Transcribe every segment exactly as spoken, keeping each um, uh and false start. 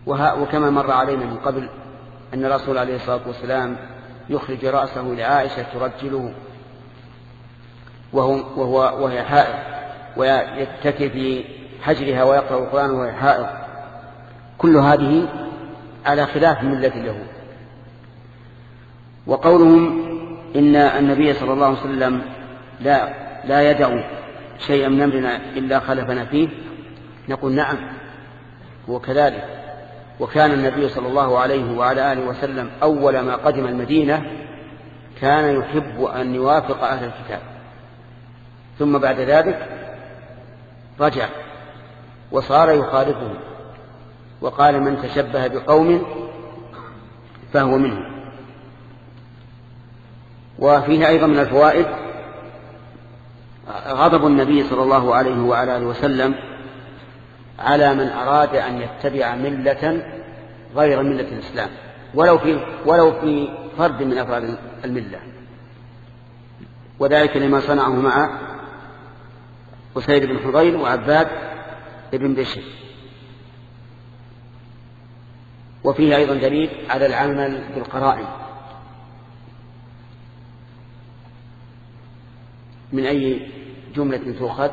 وكما مر علينا من قبل أن الرسول عليه الصلاة والسلام يخرج رأسه لعائشة ترجله وهو وهو وهي حائض، ويتكي في حجرها ويقرأ القرآن وهي حائض. كل هذه على خلاف ملة اليهود. وقولهم إن النبي صلى الله عليه وسلم لا لا يدع شيئا من أمرنا إلا خلفنا فيه، نقول نعم هو كذلك. وكان النبي صلى الله عليه وعلى آله وسلم أول ما قدم المدينة كان يحب أن يوافق أهل الكتاب، ثم بعد ذلك رجع وصار يخالفهم، وقال من تشبه بقوم فهو منهم. وفيه أيضا من الفوائد غضب النبي صلى الله عليه وعلى آله وسلم على من أراد أن يتبع ملة غير ملة الإسلام ولو في ولو في فرد من أفراد الملة، وذلك لما صنعه مع أسيد بن حضير وعباد بن بشر. وفيه أيضا دليل على العمل بالقرائن. من أي جملة تؤخذ؟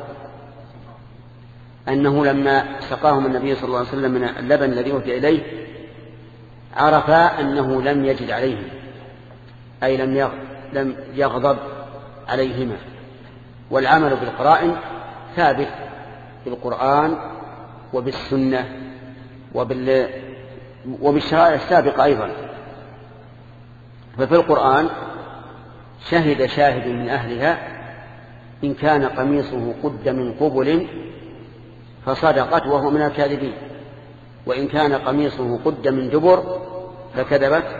أنه لما سقاهم النبي صلى الله عليه وسلم من اللبن الذي أهدي إليه عرفا أنه لم يجد عليهم، أي لم لم يغضب عليهما. والعمل بالقرائن ثابت بالقرآن وبالسنة وبال وبالشرائع السابقة أيضا. ففي القرآن شهد شاهد من أهلها إن كان قميصه قد من قبل فصدقت وهو من الكاذبين، وإن كان قميصه قد من دبر فكذبت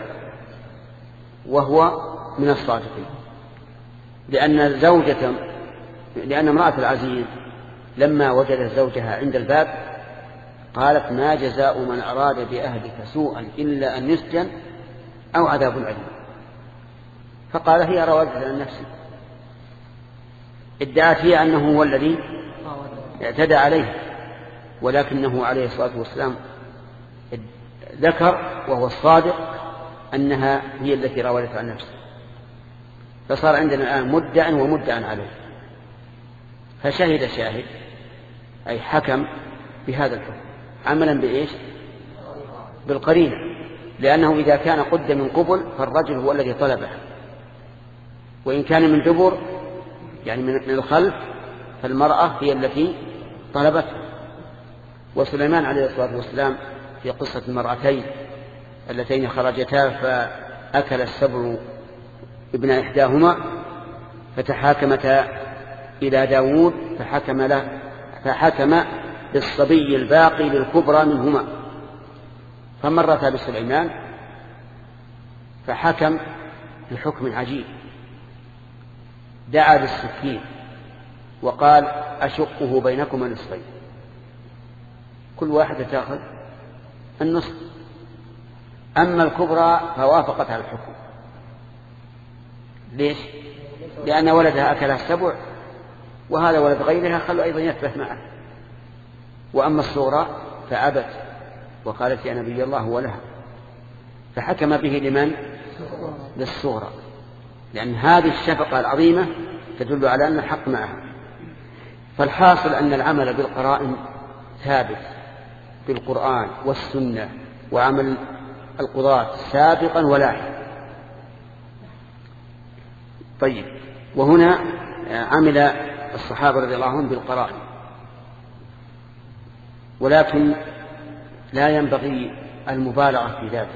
وهو من الصادقين. لأن زوجة لأن امرأة العزيز لما وجدت زوجها عند الباب قالت ما جزاء من أراد بأهلك سوءا إلا أن يسجن أو عذاب أليم. فقال هي راودت عن نفسي، ادعت هي أنه هو الذي اعتدى عليه، ولكنه عليه الصلاة والسلام ذكر وهو الصادق أنها هي التي راودت عن نفسه. فصار عندنا الآن مدع ومدع عليه. فشهد شاهد أي حكم بهذا الحكم عملا بإيش؟ بالقرينة، لأنه إذا كان قد من قبل فالرجل هو الذي طلبه، وإن كان من دبر يعني من الخلف فالمرأة هي التي طلبته. وسليمان عليه الصلاة والسلام في قصة المرأتين اللتين خرجتا فأكل السبع ابن إحداهما فتحاكمتا إلى داود فحكم له فحكم بالصبي الباقي للكبرى منهما، فمرتا بسليمان فحكم بحكم عجيب، دعا بالسكين وقال أشقه بينكما نصفين، كل واحدة تأخذ النصف. أما الكبرى فوافقت على الحكم. ليش؟ لأن ولدها أكلها السبع وهذا ولد غيرها خلوا أيضا يثبت معه. وأما الصغرى فأبت وقالت يا نبي الله ولها، فحكم به لمن؟ للصغرى، لأن هذه الشفقة العظيمة تدل على أن الحق معها. فالحاصل أن العمل بالقرائن ثابت بالقرآن والسنة، وعمل القضاة سابقا ولاحقا. طيب، وهنا عمل الصحابة رضي الله عنهم بالقرائن، ولكن لا ينبغي المبالغة في ذلك،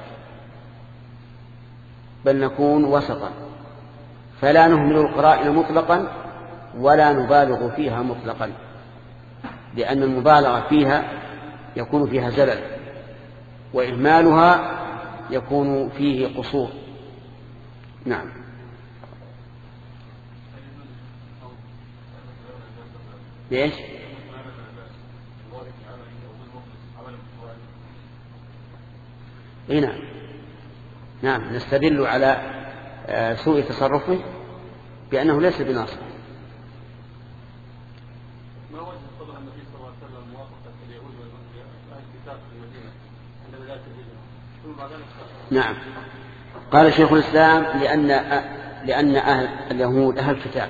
بل نكون وسطا، فلا نهمل القرائن مطلقا ولا نبالغ فيها مطلقا، لأن المبالغة فيها يكون فيها زلل، وإهمالها يكون فيه قصور. نعم. ليش؟ إيه نعم. نعم، نستدل على سوء تصرفه بأنه ليس بناصر. ما وجه قول النبي صلى الله عليه وسلم موافقة اليهود وأهل الكتاب في المدينة نعم. قال شيخ الإسلام لأن لأن أهل اليهود أهل كتاب،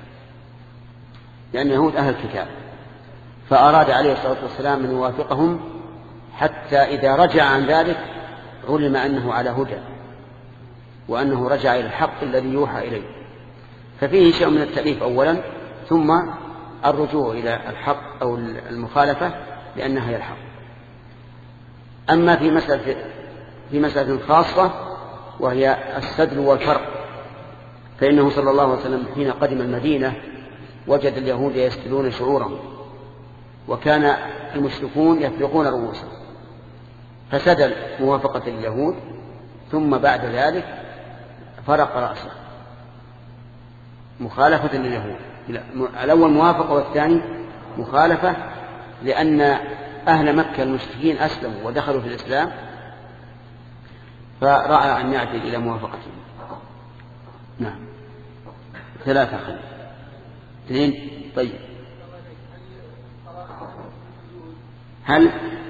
لأن اليهود أهل كتاب، فأراد عليه الصلاة والسلام أن يوافقهم حتى إذا رجع عن ذلك علم أنه على هدى وأنه رجع إلى الحق الذي يوحى إليه. ففيه شيء من التأليف أولا، ثم الرجوع إلى الحق أو المخالفة لأنها هي الحق. أما في مسألة في مسألة خاصة وهي السدل والفرق، فإنه صلى الله عليه وسلم حين قدم المدينة وجد اليهود يسدلون شعورهم، وكان المشركون يفرقون رؤوسهم، فسدل موافقة اليهود، ثم بعد ذلك فرق رأسه مخالفة لليهود. الأول موافقة والثاني مخالفة، لأن أهل مكة المشركين أسلموا ودخلوا في الإسلام، فرأى أن يعدل إلى موافقتهم. نعم. ثلاثة خلال اثنين. طيب، هل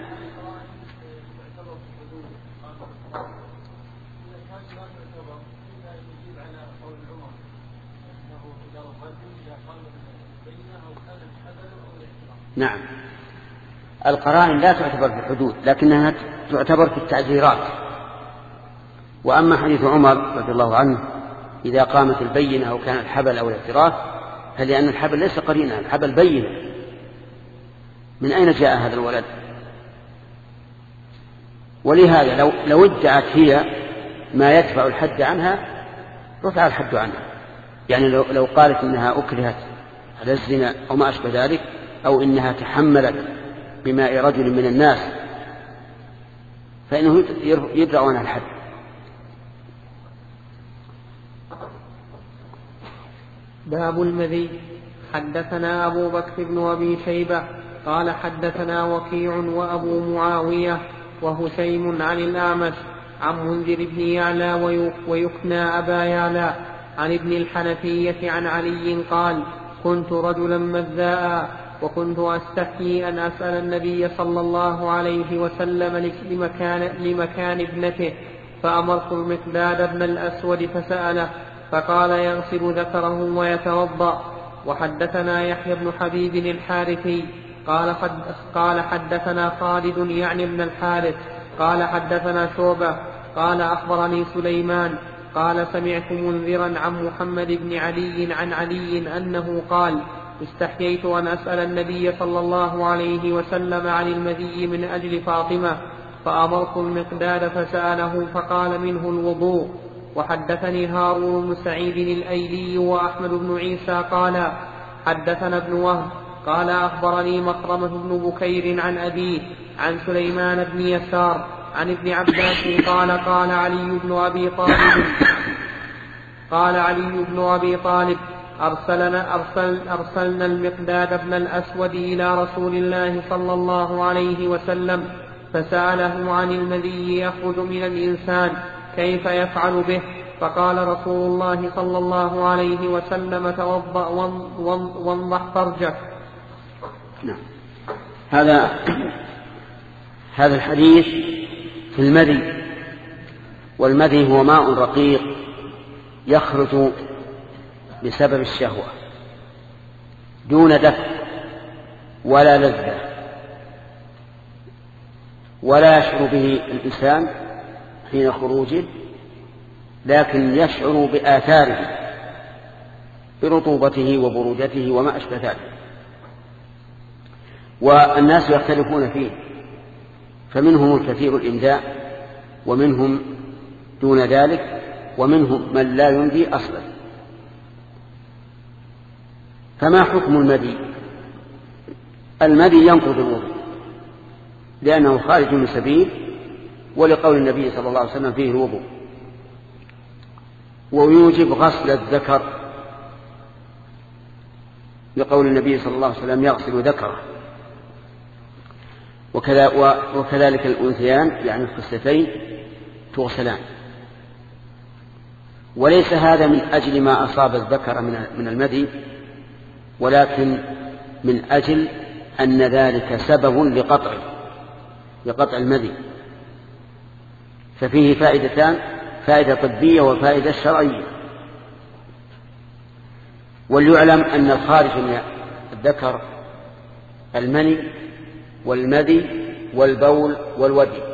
نعم القرائن لا تعتبر في الحدود، لكنها تعتبر في التعزيرات. وأما حديث عمر رضي الله عنه إذا قامت البينة أو كان الحبل أو الاعتراف، فلأن الحبل ليس قرينة، الحبل بينة. من أين جاء هذا الولد؟ ولهذا لو, لو ادعت هي ما يدفع الحد عنها رفع الحد عنها. يعني لو, لو قالت إنها أكرهت على الزنا أو ما أشبه ذلك، أو إنها تحملت بماء رجل من الناس، فإنه يدرأ عنها الحد. باب المذي. حدثنا أبو بكر بن أبي شيبة قال حدثنا وكيع وأبو معاوية وهشيم عن الأعمش عن منذر بن يعلى ويكنى أبا يعلى عن ابن الحنفية عن علي قال كنت رجلا مذاء وكنت أستحيي أن أسأل النبي صلى الله عليه وسلم لمكان, لمكان ابنته، فأمرت المقداد بن الأسود فسأله فقال يغسل ذكره ويتوضأ. وحدثنا يحيى بن حبيب الحارثي قال, حد قال حدثنا خالد يعني ابن الحارث قال حدثنا شعبة قال أخبرني سليمان قال سمعت منذرا عن محمد بن علي عن علي أنه قال استحييت أن أسأل النبي صلى الله عليه وسلم عن المذي من أجل فاطمة، فأمرت المقداد فسأله فقال منه الوضوء. وحدثني هارون بن سعيد الأيلي وأحمد بن عيسى قال حدثنا ابن وهب قال أخبرني مخرمة بن بكير عن أبيه عن سليمان بن يسار عن ابن عباس قال قال علي بن أبي طالب قال علي بن أبي طالب أرسلنا, أرسل أرسلنا المقداد بن الأسود إلى رسول الله صلى الله عليه وسلم فسأله عن المذي يخرج من الإنسان كيف يفعل به، فقال رسول الله صلى الله عليه وسلم توضأ وانضح فرجك. نعم. هذا هذا الحديث في المذي، والمذي هو ماء رقيق يخرج بسبب الشهوة دون دفع ولا لذة، ولا يشعر به الإنسان حين خروجه، لكن يشعر بآثاره برطوبته وبرودته وما أشبه ذلك. والناس يختلفون فيه، فمنهم الكثير الإمداء ومنهم دون ذلك ومنهم من لا يمدي أصلا. فما حكم المدي؟ المدي ينقض الوضوء لأنه خارج من سبيل، ولقول النبي صلى الله عليه وسلم فيه الوضوء، ويوجب غسل الذكر لقول النبي صلى الله عليه وسلم يغسل ذكره، وكذلك الأنثيان يعني الخصيتين تغسلان. وليس هذا من أجل ما أصاب الذكر من المذي، ولكن من أجل أن ذلك سبب لقطع لقطع المذي، ففيه فائدتان: فائدة طبية وفائدة شرعية. وليعلم أن الخارج من الذكر المني والمذي والبول والودي.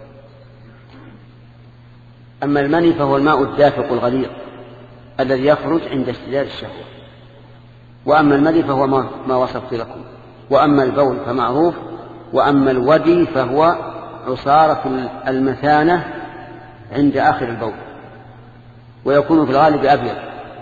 أما المني فهو الماء الدافق الغليظ الذي يخرج عند اشتداد الشهوة، وأما المذي فهو ما وصفت لكم، وأما البول فمعروف، وأما الودي فهو عصارة المثانة عند آخر البول، ويكون في الغالب أبيض.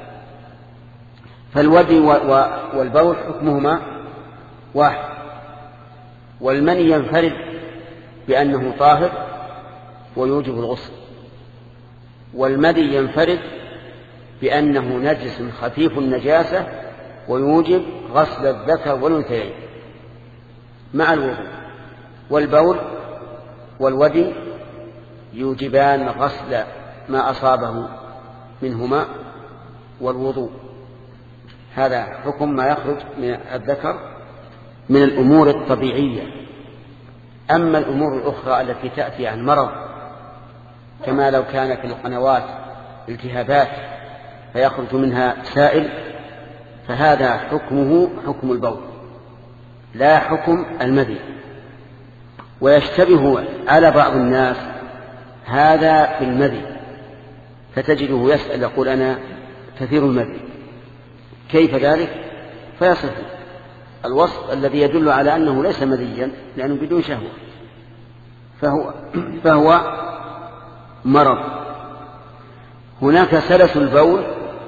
فالودي والبول حكمهما واحد. والمني ينفرد بأنه طاهر ويوجب الغسل، والمذي ينفرد بأنه نجس خفيف النجاسة ويوجب غسل الذكر والأنثيين مع الوضوء. والبول والودي يوجبان غسل ما أصابه منهما والوضوء. هذا حكم ما يخرج من الذكر من الأمور الطبيعية. أما الأمور الأخرى التي تأتي عن مرض، كما لو كان في القنوات التهابات فيخرج منها سائل، فهذا حكمه حكم البول لا حكم المذي. ويشتبه على بعض الناس هذا في المذي، فتجده يسأل يقول أنا كثير المذي، كيف ذلك؟ فيصف الوصف الذي يدل على أنه ليس مذيا لأنه بدون شهوة، فهو, فهو مرض. هناك سلس البول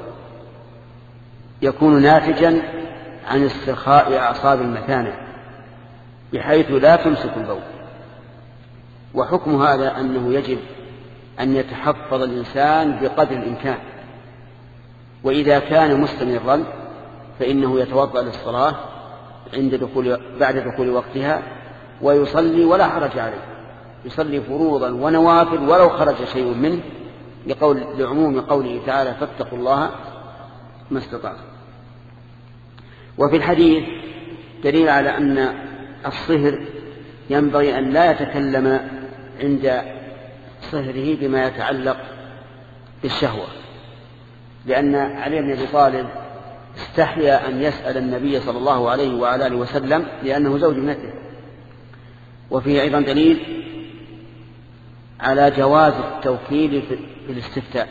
يكون ناتجا عن استرخاء أعصاب المثانة بحيث لا تمسك البول، وحكم هذا أنه يجب أن يتحفظ الإنسان بقدر الإمكان، وإذا كان مستمرا فإنه يتوضأ للصلاة عند دخول بعد دخول وقتها ويصلي ولا حرج عليه، يصلي فروضا ونوافل ولو خرج شيء منه، لقول لعموم قوله تعالى فاتقوا الله ما استطعتم. وفي الحديث دليل على أن الصهر ينبغي أن لا يتكلم عند صهره بما يتعلق بالشهوة، لأن علي بن أبي طالب استحيا أن يسأل النبي صلى الله عليه وعلى آله وسلم لأنه زوج ابنته. وفيه أيضا دليل على جواز التوكيل في الاستفتاء.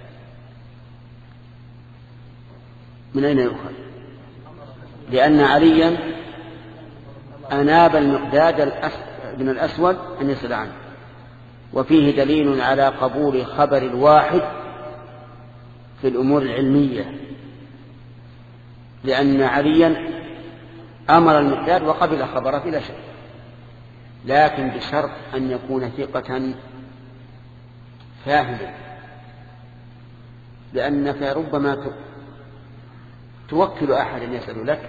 من أين يؤخذ؟ لأن عليا أناب المقداد بن الأسود أن يسأل عنه. وفيه دليل على قبول خبر الواحد في الأمور العلمية، لأن عليا أمر المقداد وقبل خبره بلا شك، لكن بشرط أن يكون ثقة فاهما، لأنك ربما توكل أحد يسأل لك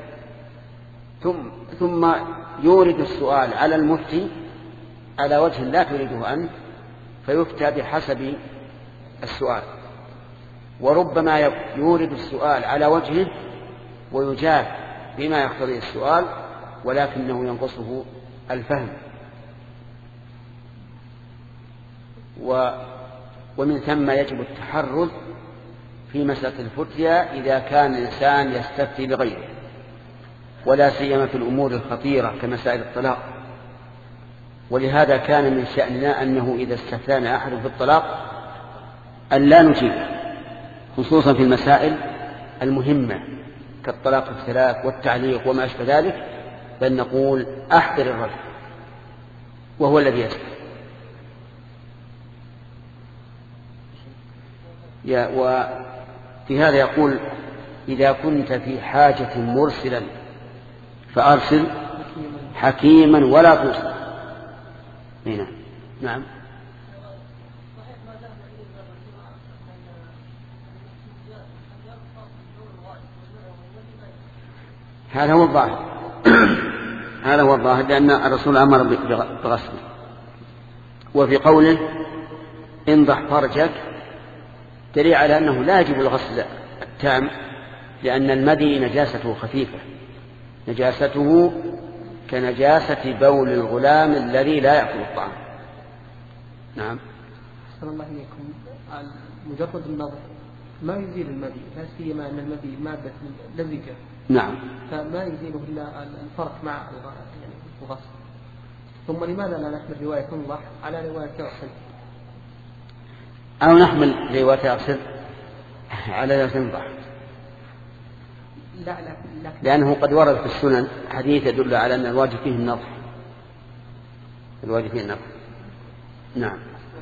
ثم يورد السؤال على المفتي على وجه لا تريده أنت فيفتى بحسب السؤال، وربما يورد السؤال على وجهه ويجاب بما يقتضي السؤال ولكنه ينقصه الفهم. و ومن ثم يجب التحرز في مسألة الفتيا إذا كان الإنسان يستفتي لغيره، ولا سيما في الأمور الخطيرة كمسائل الطلاق. ولهذا كان من شأننا أنه إذا استفتانا أحد في الطلاق أن لا نجيب، خصوصا في المسائل المهمة كالطلاق الثلاث والتعليق وما أشبه ذلك، بل نقول أحضر الرجل وهو الذي يسأل. وفي هذا يقول إذا كنت في حاجة مرسلا فأرسل حكيما ولا توصل. نعم نعم هذا هو الظاهر هذا هو الظاهر لأن الرسول أمر بغسله. وفي قوله انضح فرجك دليل على أنه لا يجب الغسل التام، لأن المذي نجاسته خفيفة، نجاسته كنجاسة بول الغلام الذي لا يأكل الطعام. نعم. أحسن الله إليكم، مجرد النظر ما يزيل المذي، لا سيما أن المذي مادة لزجة. نعم. فما يزيله إلا الفرق مع الغسل. ثم لماذا لا نحمل رواية تنضح على رواية يغسل؟ أو نحمل رواية يغسل على رواية تنضح؟ لا لا لا. لأنه قد ورد في السنن حديث يدل على أن الواجب فيه النضح. الواجب فيه النضح. نعم.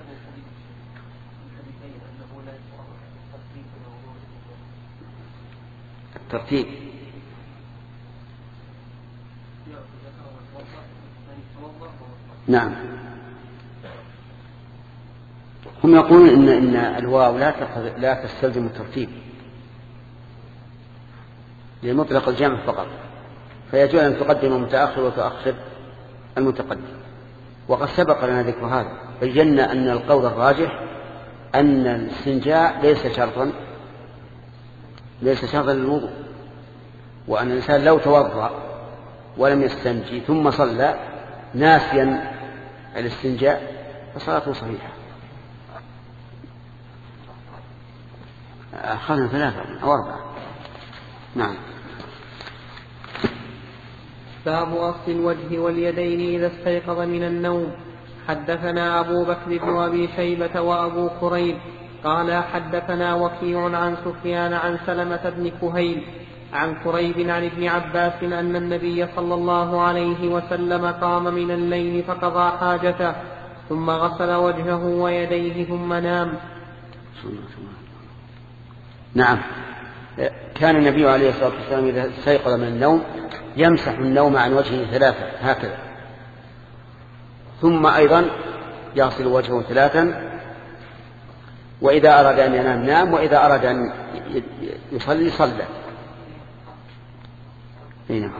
الترتيب. نعم. هم يقولون إن إن الواو لا لا تستلزم الترتيب لمطلق الجمع فقط، فيجوز أن تقدم المتأخر وتؤخر المتقدم. وقد سبق لنا ذكر هذا، بينا أن القول الراجح أن الاستنجاء ليس شرطا ليس شرطا للوضوء، وأن الإنسان لو توضأ ولم يستنجي ثم صلى ناسيا الاستنجاء فصلاته صحيحة. أخذنا ثلاثة أو أربعة. نعم. باب غسل الوجه واليدين إذا استيقظ من النوم. حدثنا أبو بكر بن أبي شيبة وأبو كريب قال حدثنا وكيع عن سفيان عن سلمة بن كهيل عن كريب عن ابن عباس أن النبي صلى الله عليه وسلم قام من الليل فقضى حاجته ثم غسل وجهه ويديه ثم نام. نعم. كان النبي عليه الصلاة والسلام إذا استيقظ من النوم يمسح النوم عن وجهه ثلاثة هكذا، ثم أيضا يغسل وجهه ثلاثا، وإذا أراد أن ينام نام، وإذا أراد أن يصلي صلى. هنا.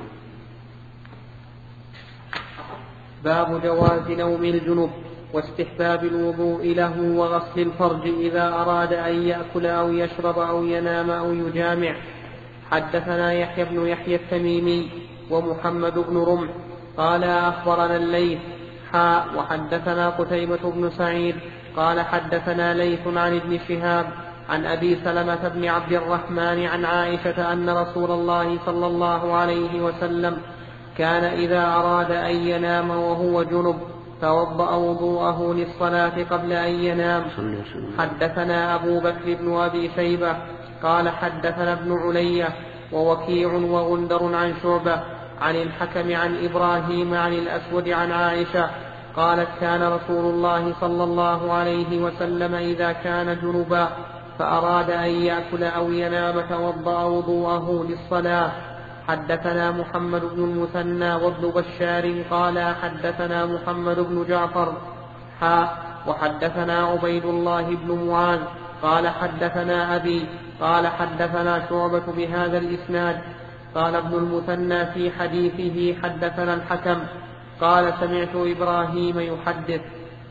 باب جواز نوم الجنب واستحباب الوضوء له وغسل الفرج إذا أراد أن يأكل أو يشرب أو ينام أو يجامع. حدثنا يحيى بن يحيى التميمي ومحمد بن رمح قال أخبرنا الليث حاء وحدثنا قتيبة بن سعيد قال حدثنا ليث عن ابن شهاب عن أبي سلمة بن عبد الرحمن عن عائشة أن رسول الله صلى الله عليه وسلم كان إذا أراد أن ينام وهو جنب توضأ وضوءه للصلاة قبل أن ينام. حدثنا أبو بكر بن أبي شيبة قال حدثنا ابن علية ووكيع وغندر عن شعبة عن الحكم عن إبراهيم عن الأسود عن عائشة قالت كان رسول الله صلى الله عليه وسلم إذا كان جنبا فأراد أن يأكل أو ينام توضأ وضوءه للصلاة. حدثنا محمد بن المثنى وابن بشار قال حدثنا محمد بن جعفر حاء وحدثنا عبيد الله بن معاذ قال حدثنا أبي قال حدثنا شعبة بهذا الإسناد. قال ابن المثنى في حديثه حدثنا الحكم قال سمعت إبراهيم يحدث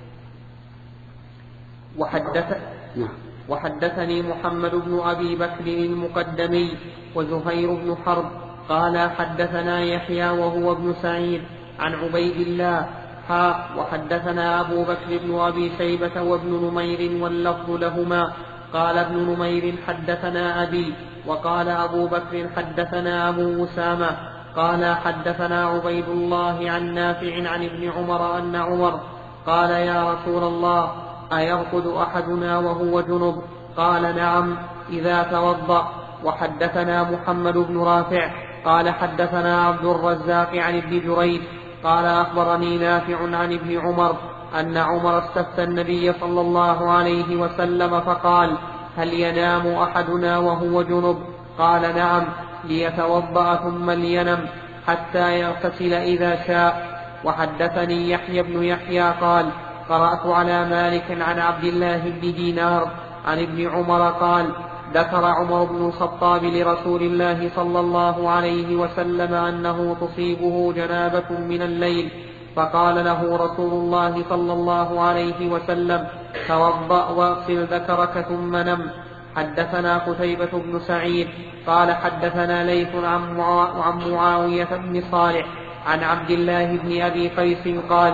وحدث وحدثني محمد بن أبي بكر المقدمي وزهير بن حرب قال حدثنا يحيى وهو ابن سعيد عن عبيد الله حاء وحدثنا أبو بكر بن أبي شيبة وابن نمير واللفظ لهما قال ابن نمير حدثنا أبي وقال أبو بكر حدثنا أبو أسامة قال حدثنا عبيد الله عن نافع عن ابن عمر أن عمر قال يا رسول الله أيرقد أحدنا وهو جنب؟ قال نعم إذا توضأ. وحدثنا محمد بن رافع قال حدثنا عبد الرزاق عن ابن جريج قال أخبرني نافع عن ابن عمر أن عمر استفتى النبي صلى الله عليه وسلم فقال هل ينام أحدنا وهو جنب؟ قال نعم ليتوضأ ثم لينم حتى يغتسل إذا شاء. وحدثني يحيى بن يحيى قال قرأت على مالك عن عبد الله بن دينار عن ابن عمر قال ذكر عمر بن الخطاب لرسول الله صلى الله عليه وسلم أنه تصيبه جنابة من الليل فقال له رسول الله صلى الله عليه وسلم توضأ واغسل ذكرك ثم نم. حدثنا قتيبة بن سعيد قال حدثنا ليث عن معاوية بن صالح عن عبد الله بن أبي قيس قال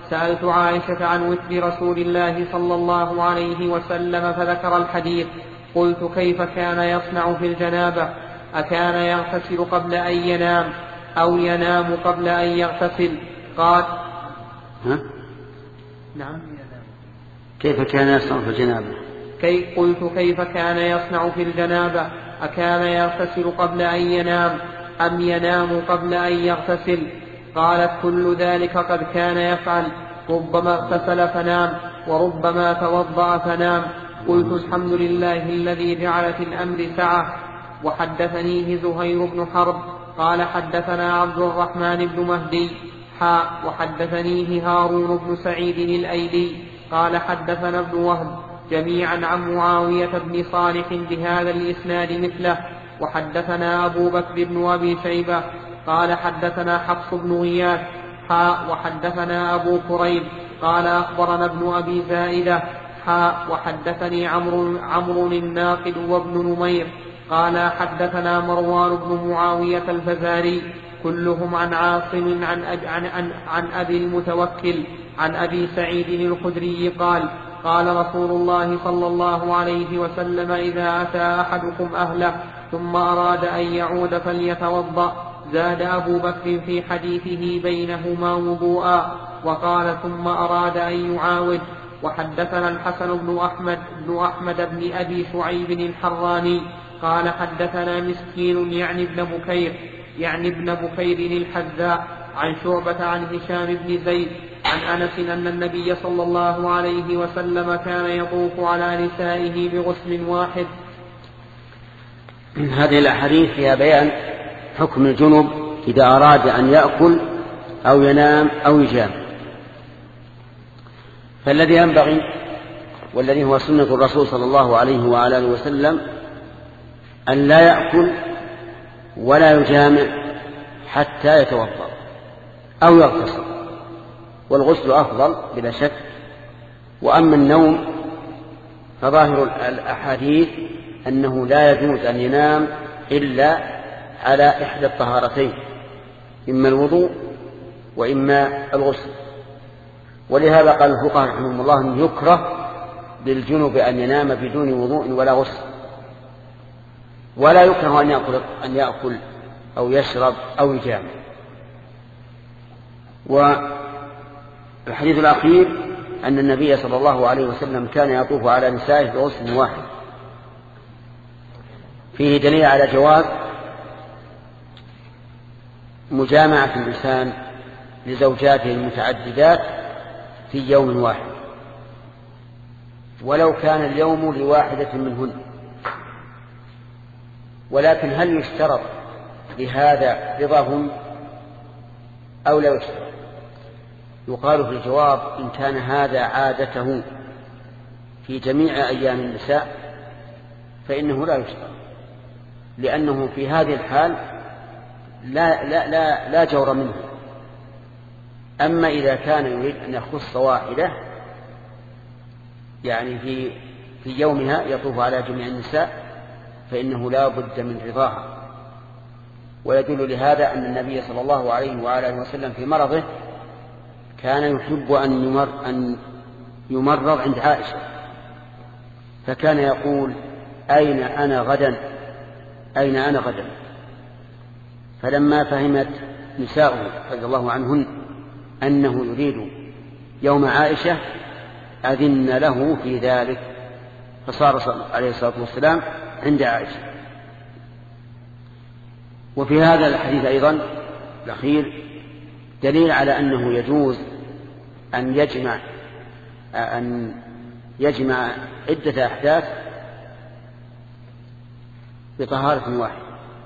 سألت عائشة عن وتر رسول الله صلى الله عليه وسلم فذكر الحديث. قلت كيف كان يصنع في الجنابة؟ أكان يغتسل قبل أن ينام أو ينام قبل أن يغتسل؟ قال ها؟ نعم. كيف كان يصنع في الجنابة؟ كي قلت كيف كان يصنع في الجنابة؟ أكان يغتسل قبل أن ينام أم ينام قبل أن يغتسل؟ قالت كل ذلك قد كان يفعل، ربما اغتسل فنام وربما توضأ فنام. قلت الحمد لله الذي جعل في الأمر سعة. وحدثنيه زهير بن حرب قال حدثنا عبد الرحمن بن مهدي حاء وحدثنيه هارون بن سعيد الأيلي قال حدثنا ابن وهب جميعا عن معاوية بن صالح بهذا الإسناد مثله. وحدثنا أبو بكر بن أبي شيبة قال حدثنا حفص بن غياث حاء وحدثنا أبو كريب قال أخبرنا ابن أبي زائدة حاء وحدثني عمرو عمرو الناقد وابن نمير قال حدثنا مروان بن معاوية الفزاري كلهم عن عاصم عن, أب عن, عن, عن أبي المتوكل عن أبي سعيد الخدري قال قال رسول الله صلى الله عليه وسلم إذا أتى أحدكم أهله ثم أراد أن يعود فليتوضأ. زاد أبو بكر في حديثه بينهما وضوءا وقال ثم أراد أن يعاود. وحدثنا الحسن بن أحمد بن أحمد بن أبي شعيب الحراني قال حدثنا مسكين يعني ابن بكير يعني ابن بكير الحذاء عن شعبة عن هشام بن زيد عن أنس أن النبي صلى الله عليه وسلم كان يطوف على نسائه بغسل واحد. هذه الأحاديث فيها بيان حكم الجنب إذا أراد أن يأكل أو ينام أو يجامع. فالذي ينبغي والذي هو سنة الرسول صلى الله عليه وعلى آله وسلم أن لا يأكل ولا يجامع حتى يتوضأ أو يغتسل، والغسل أفضل بلا شك. وأما النوم فظاهر الأحاديث أنه لا يجوز أن ينام إلا على إحدى الطهارتين، إما الوضوء وإما الغسل. ولهذا قال الفقهاء رحمهم الله أن يكره للجنب أن ينام بدون وضوء ولا غسل، ولا يكره أن يأكل, أن يأكل أو يشرب أو يجامع. والحديث الأخير أن النبي صلى الله عليه وسلم كان يطوف على نسائه بغسل واحد، فيه دليل على جواز مجامعة الإنسان لزوجاته المتعددات في يوم واحد، ولو كان اليوم لواحدة منهن. ولكن هل يشترط لهذا رضاهن أو لا يشترط؟ يقال في الجواب إن كان هذا عادته في جميع أيام النساء فإنه لا يشترط، لأنه في هذه الحال لا, لا, لا, لا جور منه. أما إذا كان يريد أن يخص واحدة يعني في, في يومها يطوف على جميع النساء فإنه لا بد من رضاها. ويدل لهذا أن النبي صلى الله عليه وعلى آله وسلم في مرضه كان يحب أن يمر أن يمرض عند عائشة، فكان يقول أين أنا غدا أين أنا غدا. فلما فهمت نساؤه رضي الله عنهن أنه يريد يوم عائشة أذن له في ذلك، فصار عليه الصلاة والسلام عند عائشة. وفي هذا الحديث أيضا الأخير دليل على أنه يجوز أن يجمع أن يجمع عدة أحداث بطهارة واحدة،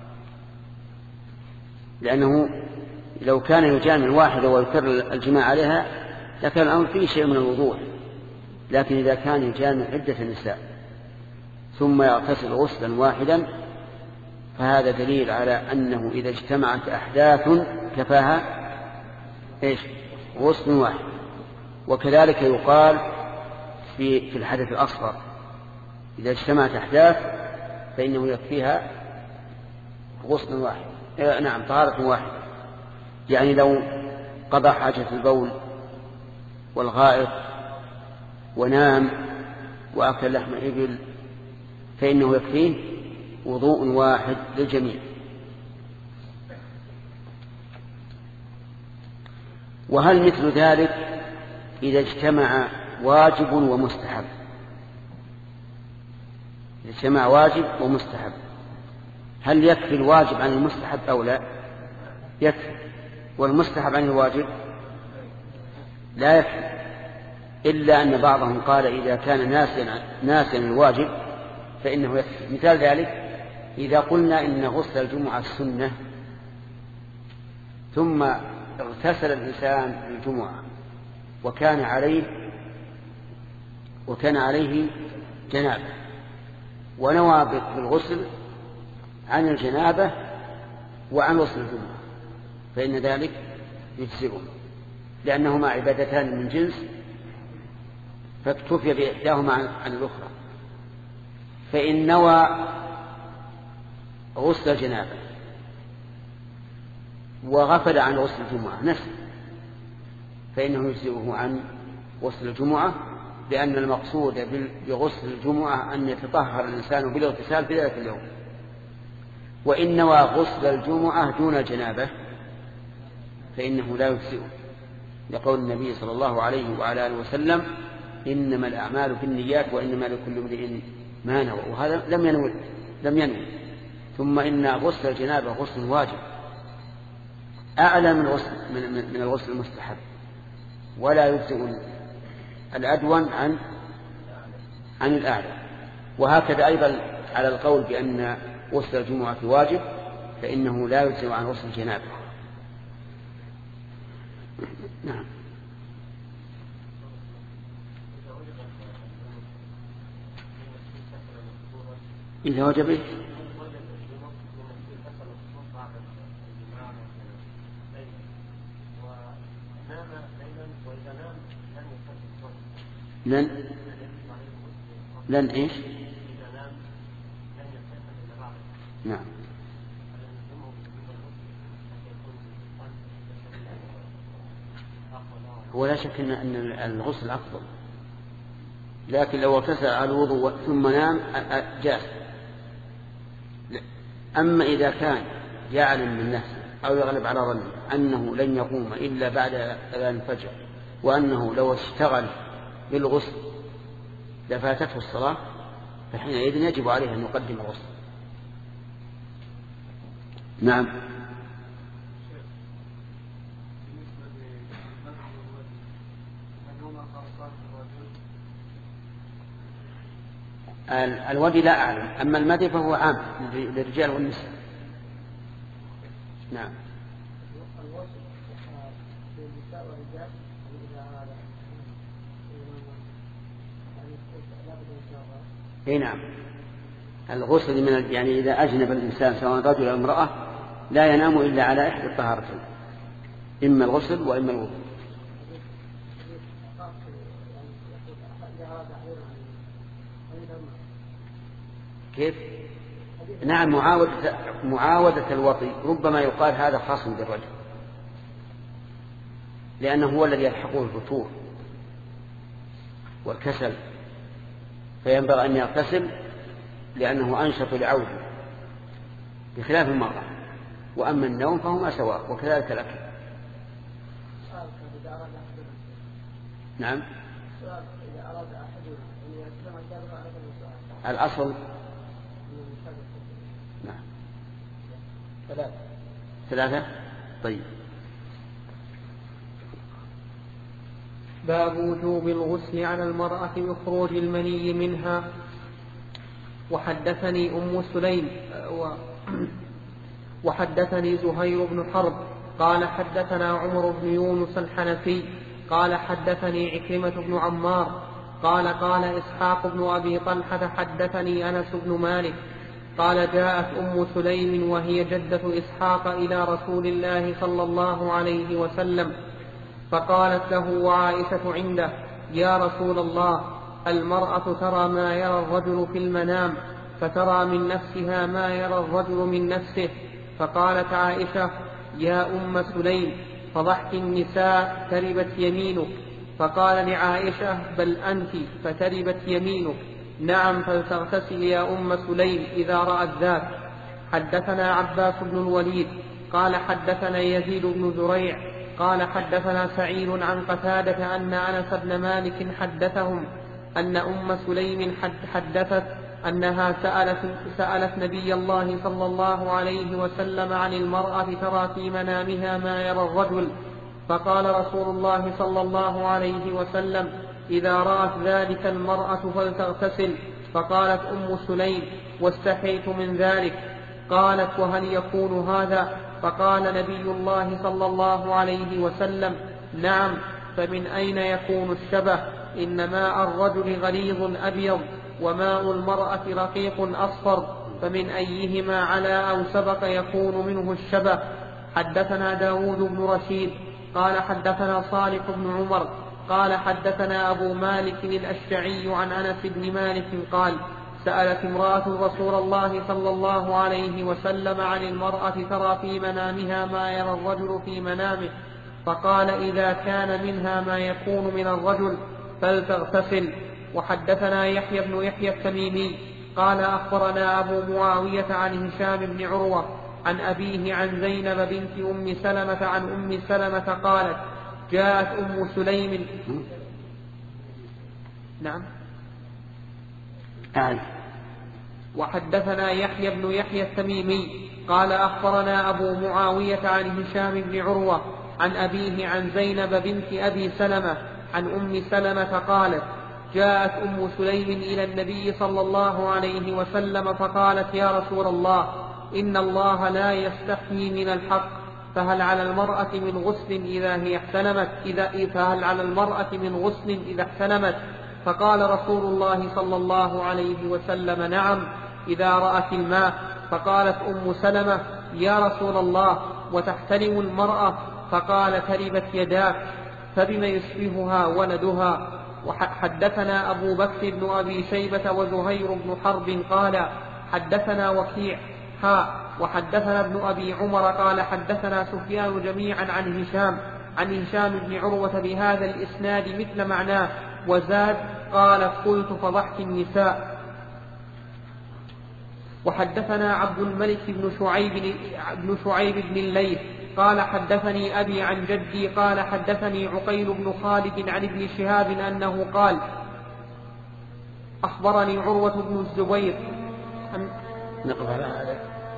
لأنه لو كان يجامع واحدة ويكرر الجماع عليها لكان الأمر فيه شيء من الوضوح. لكن إذا كان يجامع عدة نساء ثم يغتسل غسلا واحدا فهذا دليل على أنه إذا اجتمعت أحداث كفاها إيش؟ غسل واحد. وكذلك يقال في في الحدث الأصغر إذا اجتمعت أحداث فإنه يكفيها غسل واحد، إيه نعم طهارة واحد. يعني لو قضى حاجة البول والغائط ونام وأكل لحم إبل فإنه يكفيه وضوء واحد للجميع. وهل مثل ذلك إذا اجتمع واجب ومستحب؟ إذا اجتمع واجب ومستحب هل يكفي الواجب عن المستحب أو لا؟ يكفي. والمستحب عن الواجب لا يكفي، إلا أن بعضهم قال إذا كان ناسيا ناسيا الواجب فإنه يكفي. مثال ذلك إذا قلنا إن غسل الجمعة السنة ثم اغتسل الإنسان الجمعة وكان عليه وكان عليه جنابة ونوى بالغسل عن الجنابة وعن غسل الجمعة فإن ذلك يجزئه، لأنهما عبادتان من جنس فاكتفي بإحداهما عن الأخرى. فإن نوى غسل الجنابة وغفل عن غسل الجمعة نفسه فإنه يجزئه عن غسل الجمعة، لأن المقصود بغسل الجمعة أن يتطهر الإنسان بالاغتسال في ذلك اليوم. وإن نوى غسل الجمعة دون جنابة فإنه لا يجزئه، لقول النبي صلى الله عليه وعلى آله وسلم إنما الأعمال بالنيات وإنما لكل امرئ ما نوى، وهذا لم ينوي لم ينوي. ثم إن غسل الجنابة غسل واجب أعلى من غسل من, من الغسل المستحب، ولا يجزئ الأدون عن عن الأعلى. وهكذا أيضا على القول بأن غسل الجمعة واجب فإنه لا يجزئ عن غسل الجنابة. نعم. إذا وجبت لن لن إيش؟ نعم. هو لا شك أن الغسل أفضل، لكن لو اغتسل على الوضوء ثم نام جاز. أما إذا كان يعلم من نفسه أو يغلب على ظنه أنه لن يقوم إلا بعد أذان الفجر وأنه لو اشتغل بالغسل لفاتته الصلاة فحينئذ يجب عليه أن يقدم الغسل. نعم. الودي لا أعلم، أما المدي فهو عام للرجال والنساء. نعم. اي نعم. الغسل من يعني إذا أجنب الإنسان سواء رجل أو امرأة لا ينام إلا على إحدى الطهارتين، إما الغسل وإما الوضوء. كيف؟ نعم. معاودة, معاودة الوطي ربما يقال هذا خاص بالرجل، لأنه هو الذي يلحقه الفتور والكسل، فينبغي أن يغتسل لأنه أنشط لعوده بخلاف المرأة. وأما النوم فهما سواء، وكذلك الأكل. نعم. الأصل نعم ثلاثة ثلاثة. طيب. باب وجوب الغسل على المرأة بخروج المني منها. وحدثني أم سليم و... وحدثني زهير بن حرب قال حدثنا عمر بن يونس الحنفي قال حدثني عكرمة بن عمار قال قال إسحاق بن أبي طلحة حدثني أنس بن مالك قال جاءت أم سليم وهي جدة إسحاق إلى رسول الله صلى الله عليه وسلم فقالت له وعائشة عنده يا رسول الله المرأة ترى ما يرى الرجل في المنام فترى من نفسها ما يرى الرجل من نفسه. فقالت عائشة يا أم سليم فضحك النساء تربت يمينك. فقال لعائشة بل أنت فتربت يمينك. نعم فلتغتسل يا أم سليم إذا رأت ذاك. حدثنا عباس بن الوليد قال حدثنا يزيد بن زريع قال حدثنا سعيد عن قتادة أن أنس بن مالك حدثهم أن أم سليم حدثت أنها سألت, سألت نبي الله صلى الله عليه وسلم عن المرأة ترى في منامها ما يرى الرجل، فقال رسول الله صلى الله عليه وسلم إذا رأت ذلك المرأة فلتغتسل. فقالت أم سليم واستحيت من ذلك. قالت وهل يكون هذا؟ فقال نبي الله صلى الله عليه وسلم نعم فمن أين يكون الشبه؟ إن ماء الرجل غليظ أبيض وماء المرأة رقيق أصفر، فمن أيهما على أو سبق يكون منه الشبه. حدثنا داود بن رشيد قال حدثنا صالح بن عمر قال حدثنا أبو مالك الأشعري عن أنس بن مالك قال سألت امرأة رسول الله صلى الله عليه وسلم عن المرأة ترى في منامها ما يرى الرجل في منامه، فقال إذا كان منها ما يكون من الرجل فلتغتسل. وحدثنا يحيى بن يحيى التميمي قال أخبرنا أبو معاوية عن هشام بن عروة عن أبيه عن زينب بنت أم سلمة عن أم سلمة قالت جاءت أم سليم. نعم. آه. وحدثنا يحيى بن يحيى التميمي قال أخبرنا أبو معاوية عن هشام بن عروة عن أبيه عن زينب بنت أبي سلمة عن أم سلمة قالت جاءت أم سليم إلى النبي صلى الله عليه وسلم فقالت يا رسول الله إن الله لا يستحيي من الحق، فهل على المرأة من غسل إذا هي احتلمت إذا فهل على المرأة من غسل إذا احتلمت؟ فقال رسول الله صلى الله عليه وسلم نعم إذا رأت الماء. فقالت أم سلمة يا رسول الله وتحتلم المرأة؟ فقال تربت يداك، فبما يشبهها ولدها. وحدثنا أبو بكر بن أبي شيبة وزهير بن حرب قال حدثنا وكيع ها وحدثنا ابن أبي عمر قال حدثنا سفيان جميعا عن هشام عن هشام بن عروة بهذا الإسناد مثل معناه، وزاد قال قلت فضحت النساء. وحدثنا عبد الملك بن شعيب بن شعيب بن الليث قال حدثني أبي عن جدي قال حدثني عقيل بن خالد عن ابن شهاب أنه قال أخبرني عروة بن الزبير أن نقف على هذا.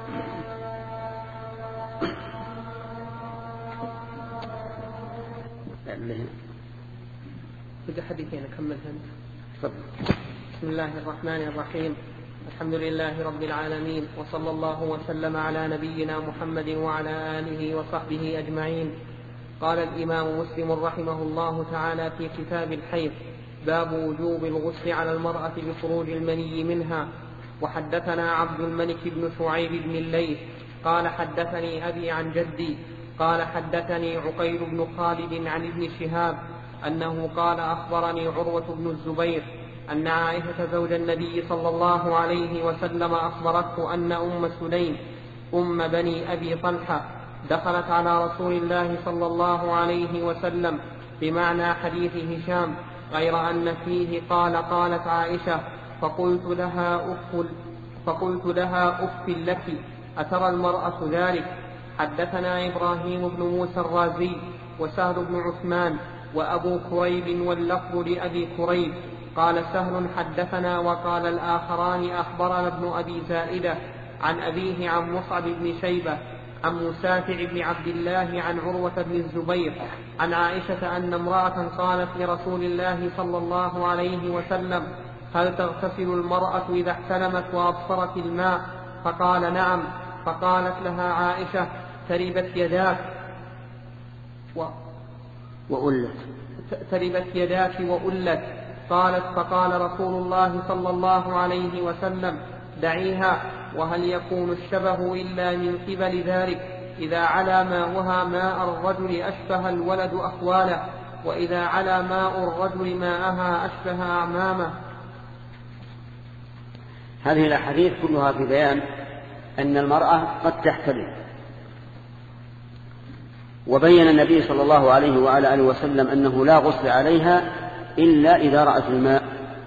بدأ حديثين أكملها. بسم الله الرحمن الرحيم. الحمد لله رب العالمين، وصلى الله وسلم على نبينا محمد وعلى آله وصحبه أجمعين. قال الإمام مسلم رحمه الله تعالى في كتاب الحيض باب وجوب الغسل على المرأة بخروج المني منها. وحدثنا عبد الملك بن شعيب بن الليث قال حدثني أبي عن جدي قال حدثني عقيل بن خالد عن ابن شهاب أنه قال أخبرني عروة بن الزبير أن عائشة زوج النبي صلى الله عليه وسلم أخبرته أن أم سليم أم بني أبي طلحة دخلت على رسول الله صلى الله عليه وسلم بمعنى حديث هشام، غير أن فيه قال قالت عائشة فقلت لها أف فقلت لها أف لك أترى المرأة ذلك؟ حدثنا إبراهيم بن موسى الرازي وسهل بن عثمان وأبو كريب واللفظ لأبي كريب قال سهل حدثنا وقال الآخران أخبرنا ابن أبي زائدة عن أبيه عن مصعب بن شيبة عن مسافع بن عبد الله عن عروة بن الزبير عن عائشة أن امرأة قالت لرسول الله صلى الله عليه وسلم هل تغتسل المرأة إذا احتلمت وأبصرت الماء؟ فقال نعم. فقالت لها عائشة تربت يداك و... وألت تربت يداك وألت. قالت فقال رسول الله صلى الله عليه وسلم دعيها، وهل يكون الشبه إلا من قبل ذلك؟ إذا علا ماؤها ماء الرجل أشبه الولد أخواله، وإذا علا ماء الرجل ماءها أشبه أعمامه. هذه الأحاديث كلها في بيان أن المرأة قد تحتلم، وبين النبي صلى الله عليه وعلى آله وسلم أنه لا غسل عليها إلا إذا رأت الماء،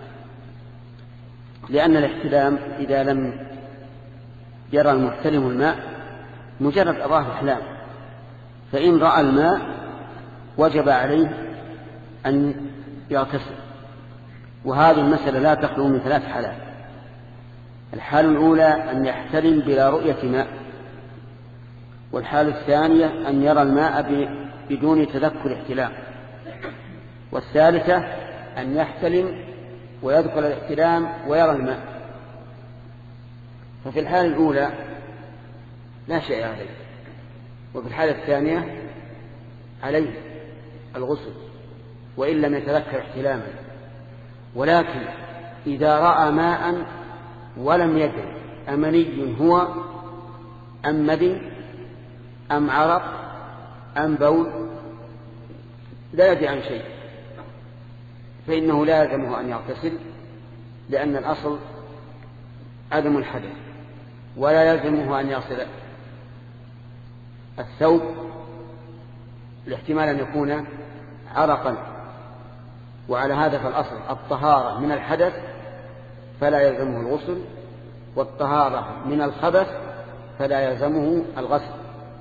لأن الاحتلام إذا لم يرى المحتلم الماء مجرد أضاف إحلام، فإن رأى الماء وجب عليه أن يغتسل. وهذه المسألة لا تخلو من ثلاث حالات. الحالة الأولى أن يحتلم بلا رؤية ماء، والحالة الثانية أن يرى الماء بدون تذكر احتلام، والثالثة أن يحتلم ويذكر الاحتلام ويرى الماء. ففي الحالة الأولى لا شيء عليه، وفي الحالة الثانية عليه الغسل وإن لم يتذكر احتلاما. ولكن إذا رأى ماء ولم يدري أمني هو أم مدي أم عرق أم بول، لا يدري عن شيء، فإنه لا يلزمه أن يغتسل، لأن الأصل عدم الحدث، ولا يلزمه أن يغسل الثوب لاحتمال أن يكون عرقا. وعلى هذا فالأصل الطهارة من الحدث فلا يلزمه الغسل، والطهارة من الخبث فلا يلزمه الغسل.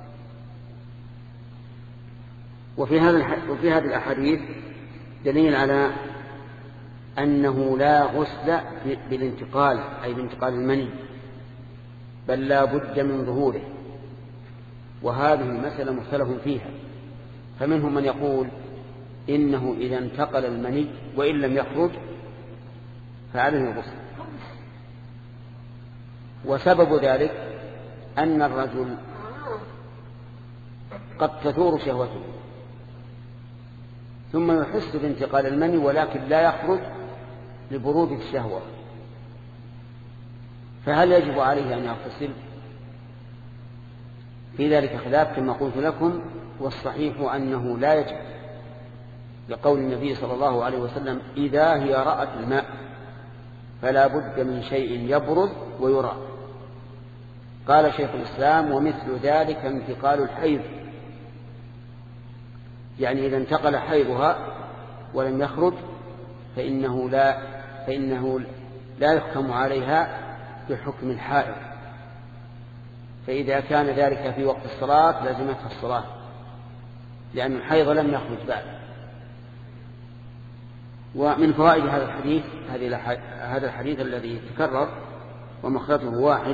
وفي هذا وفي هذه الأحاديث دليل على أنه لا غسل بالانتقال، أي بانتقال المني، بل لا بد من ظهوره. وهذه المسألة مختلف فيها، فمنهم من يقول إنه إذا انتقل المني وإن لم يخرج فعليه الغسل. وسبب ذلك أن الرجل قد تثور شهوته ثم يحس بانتقال المني ولكن لا يخرج لبرود الشهوة، فهل يجب عليه أن يغتسل؟ في ذلك خلاف كما قلت لكم، والصحيح أنه لا يجب، لقول النبي صلى الله عليه وسلم إذا هي رأت الماء فلا بد من شيء يبرد ويرى. قال شيخ الإسلام ومثل ذلك انتقال الحيض، يعني إذا انتقل حيضها ولم يخرج فإنه لا, فإنه لا يحكم عليها بحكم الحائض، فإذا كان ذلك في وقت الصلاة لازمتها الصلاة، لأن الحيض لم يخرج بعد. ومن فوائد هذا الحديث هذا الحديث الذي تكرر ومخرجه واحد،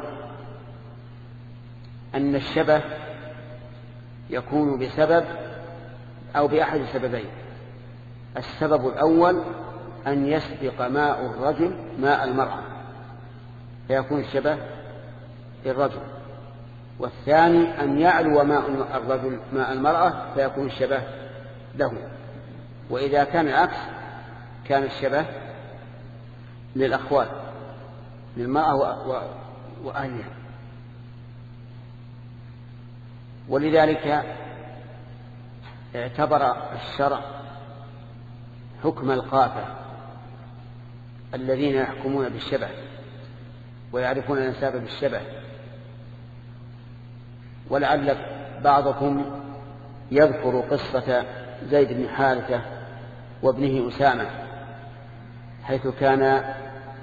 أن الشبه يكون بسبب أو بأحد سببين. السبب الأول أن يسبق ماء الرجل ماء المرأة فيكون الشبه للرجل، والثاني أن يعلو ماء الرجل ماء المرأة فيكون الشبه له. وإذا كان العكس كان الشبه للأخوات للمرأة وأهلها. ولذلك اعتبر الشرع حكم القافة الذين يحكمون بالشبه ويعرفون الأنساب بالشبه. ولعل بعضكم يذكر قصة زيد بن حارثة وابنه أسامة، حيث كان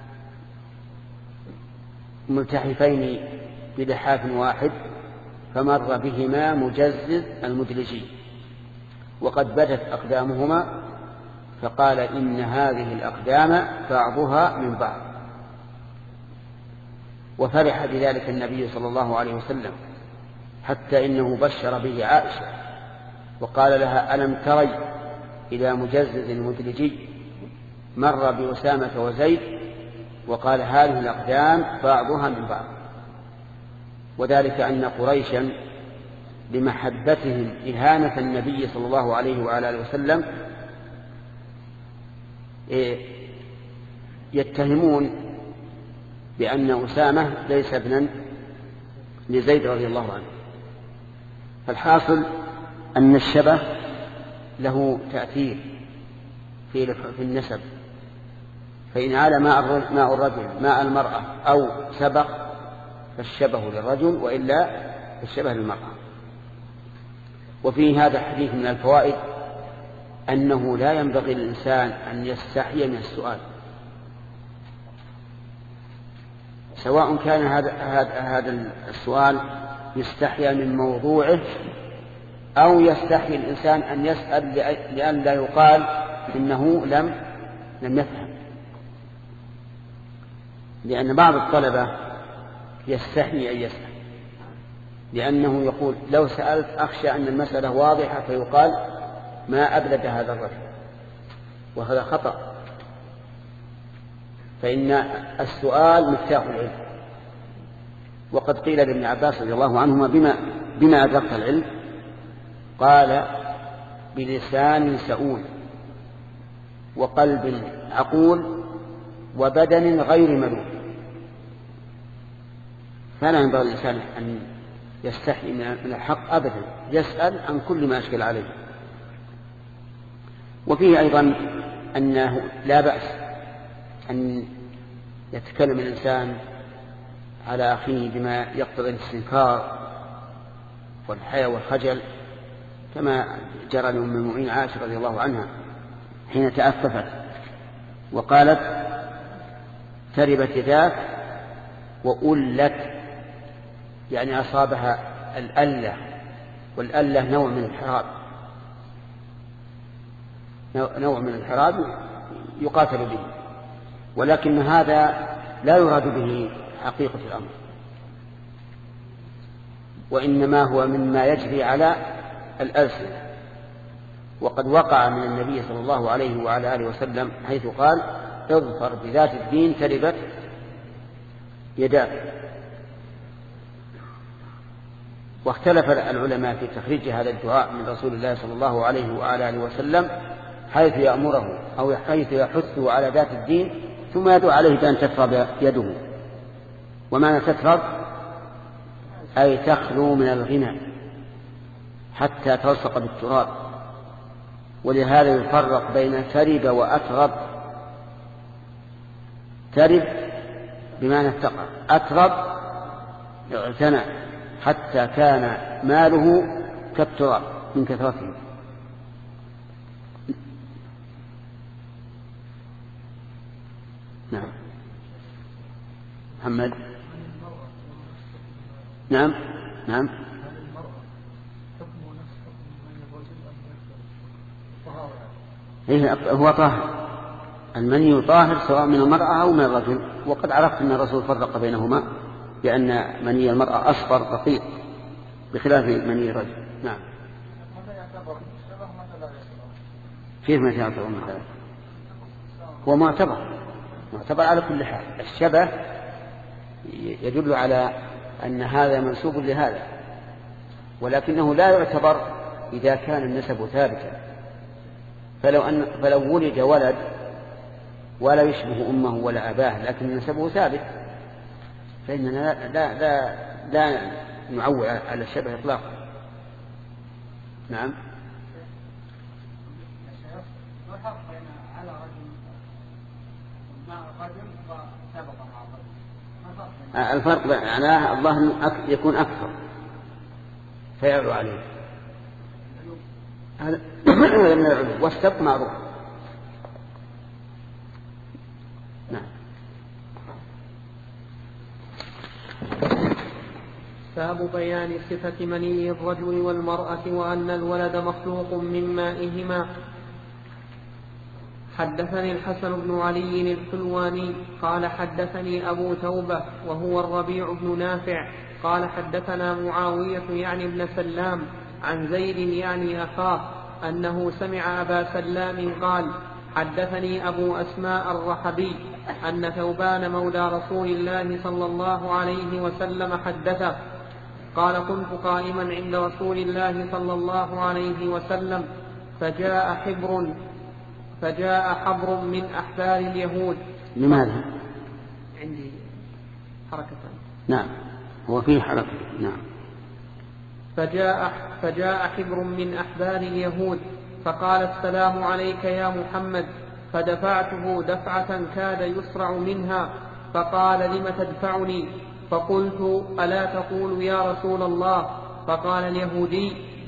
ملتحفين بلحاف واحد فمر بهما مجزز المدلجين وقد بدت أقدامهما، فقال إن هذه الأقدام بعضها من بعض. وفرح بذلك النبي صلى الله عليه وسلم حتى إنه بشر به عائشة وقال لها ألم تري إلى مجزز مدلجي مر بأسامة وزيد وقال هذه الأقدام بعضها من بعض. وذلك أن قريشا لمحبتهم إهانة النبي صلى الله عليه وعلى آله وسلم يتهمون بأن أسامة ليس ابنا لزيد رضي الله عنه. فالحاصل أن الشبه له تأثير في النسب، فإن عال ماء الرجل ماء المرأة أو سبق فالشبه للرجل، وإلا فالشبه للمرأة. وفي هذا الحديث من الفوائد أنه لا ينبغي للإنسان أن يستحي من السؤال، سواء كان هذا هذا السؤال يستحي من موضوعه أو يستحي الإنسان أن يسأل لأن لا يقال إنه لم لم يفهم، لأن بعض الطلبة يستحي أن يسأل لأنه يقول لو سألت أخشى أن المسألة واضحة فيقال ما أبلد هذا الرجل، وهذا خطأ، فإن السؤال مفتاح العلم. وقد قيل لابن عباس رضي الله عنهما بما, بما أدركت العلم؟ قال بلسان سؤول وقلب عقول وبدن غير ملول. فلا ينبغي الإنسان أن يستحي من الحق أبدا، يسأل عن كل ما أشكل عليه. وفيه أيضا أنه لا بأس أن يتكلم الإنسان على أخيه بما يقتضي الاستنكار والحياء والخجل، كما جرى لأم المؤمنين عائشة رضي الله عنها حين تأففت وقالت تربت يداك وألت، يعني أصابها الألة، والألة نوع من الحراب، نوع من الحراب يقاتل به، ولكن هذا لا يراد به حقيقة الأمر، وإنما هو مما يجري على الألسنة. وقد وقع من النبي صلى الله عليه وعلى آله وسلم حيث قال اظفر بذات الدين تربت يداك. واختلف العلماء في تخريج هذا الدعاء من رسول الله صلى الله عليه وعلى آله وسلم حيث يأمره أو حيث يحثه على ذات الدين ثم يدعو عليه بأن تفرض يده. ومعنى تفرض أي تخلو من الغنى حتى تلصق بالتراب، ولهذا يفرق بين ترب وأترب. ترب بمعنى اتقى، أترب اغتنى حتى كان ماله كالتراب من كثرته. نعم محمد. نعم نعم إيه هو طاهر، المني طاهر سواء من المرأة أو من الرجل. وقد عرفت أن الرسول فرق بينهما بأن مني المرأة أصفر رقيق بخلاف مني الرجل. نعم كيف ما يعتبر مثلا؟ هو معتبر معتبر على كل حال. الشبه يدل على أن هذا منسوب لهذا، ولكنه لا يعتبر إذا كان النسب ثابتا. فلو, أن فلو ولد ولد ولا يشبه أمه ولا أباه لكن نسبه ثابت فإننا لا, لا, لا نعول على الشبه إطلاقا. نعم الفرق معناه الله يكون أكثر فيعلو عليه، هذا من العلو، والسبق معروف. نعم باب بيان صفة مني الرجل والمرأة وأن الولد مخلوق من مائهما. حدثني الحسن بن علي الحلواني قال حدثني أبو توبة وهو الربيع بن نافع قال حدثنا معاوية يعني ابن سلام عن زيد يعني أخاه أنه سمع أبا سلام قال حدثني أبو أسماء الرحبي أن ثوبان مولى رسول الله صلى الله عليه وسلم حدثه قال كنت قائما عند رسول الله صلى الله عليه وسلم فجاء حبر فجاء حبر من أحبار اليهود. لماذا؟ عندي حركة. نعم هو فيه حركة. نعم فجاء, فجاء حبر من أحبار اليهود فقال السلام عليك يا محمد، فدفعته دفعة كاد يسرع منها فقال لم تدفعني؟ فقلت ألا تقول يا رسول الله؟ فقال اليهودي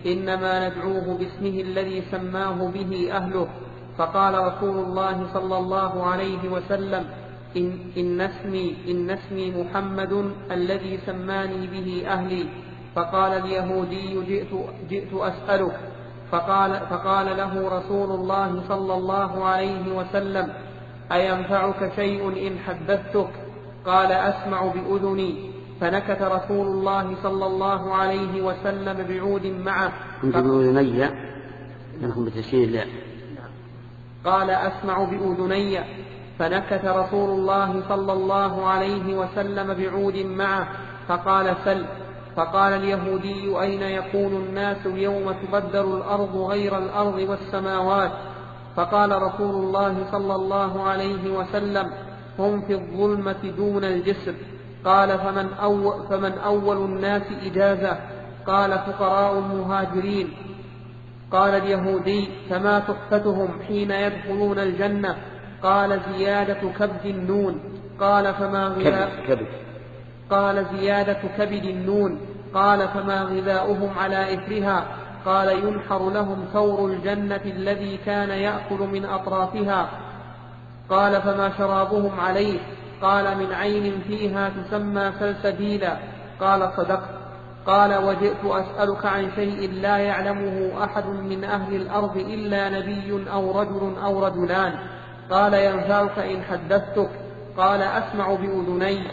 إنما ندعوه باسمه الذي سماه به أهله. فقال رسول الله صلى الله عليه وسلم إن, إن, اسمي, إن اسمي محمد الذي سماني به أهلي. فقال اليهودي جئت, جئت أسألك. فقال, فقال له رسول الله صلى الله عليه وسلم أينفعك شيء إن حدثتك؟ قال أسمع بأذني. فنكت رسول الله صلى الله عليه وسلم بعود معه. بأذني نحن بتشير لا. قال أسمع بأذني. فنكت رسول الله صلى الله عليه وسلم بعود معه فقال سل. فقال اليهودي أين يكون الناس يوم تبدل الأرض غير الأرض والسماوات؟ فقال رسول الله صلى الله عليه وسلم هم في الظلمة دون الجسر. قال فمن أول, فمن أول الناس إجازة؟ قال فقراء المهاجرين. قال اليهودي فما تحفتهم حين يدخلون الجنة؟ قال زيادة كبد النون. قال فما غذاء قال زيادة كبد النون. قال فما غذاؤهم على إثرها؟ قال ينحر لهم ثور الجنة الذي كان يأكل من أطرافها. قال فما شرابهم عليه؟ قال من عين فيها تسمى سلسبيلا. قال صدقت. قال وجئت أسألك عن شيء لا يعلمه أحد من أهل الأرض إلا نبي أو رجل أو رجلان. قال ينفعك إن حدثتك؟ قال أسمع بأذني.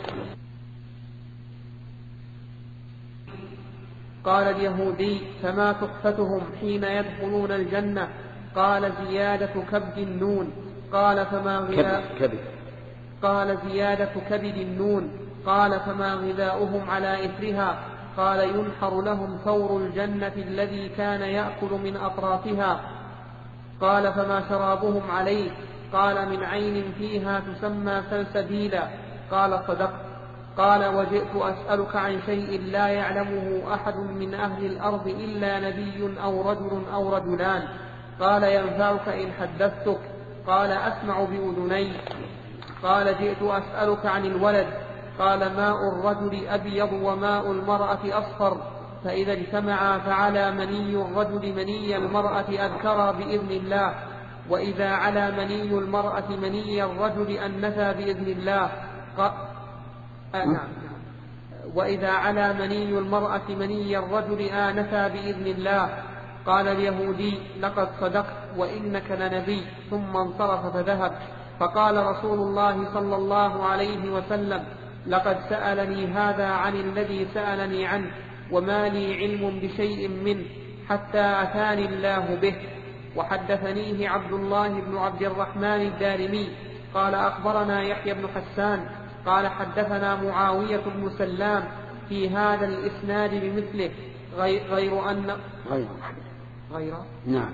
قال اليهودي فما تحفتهم حين يدخلون الجنة؟ قال زيادة كبد النون. قال فما غذاء كبد. قال زيادة كبد النون. قال فما غذاؤهم على إثرها؟ قال ينحر لهم ثور الجنة الذي كان يأكل من أطرافها. قال فما شرابهم عليه؟ قال من عين فيها تسمى سلسبيلا. قال صدقت. قال وجئت أسألك عن شيء لا يعلمه أحد من أهل الأرض إلا نبي أو رجل أو رجلان. قال ينفعك إن حدثتك؟ قال أسمع بأذني. قال جئت أسألك عن الولد. قال ماء الرجل أبيض وماء المرأة أصفر، فإذا اجتمعا فعلى مني الرجل مني المرأة أذكرا بإذن الله، وإذا على مني المرأة مني الرجل أنثى بإذن الله. ق... آه نعم. وإذا على مني المرأة مني الرجل آنثى بإذن الله. قال اليهودي لقد صدقت وإنك لنبي، ثم انصرف فذهب. فقال رسول الله صلى الله عليه وسلم لقد سألني هذا عن الذي سألني عنه، وما لي علم بشيء منه حتى أتاني الله به. وحدثنيه عبد الله بن عبد الرحمن الدارمي قال أخبرنا يحيى بن حسان قال حدثنا معاوية بن سلام في هذا الإسناد بمثله، غير أن غير, غير نعم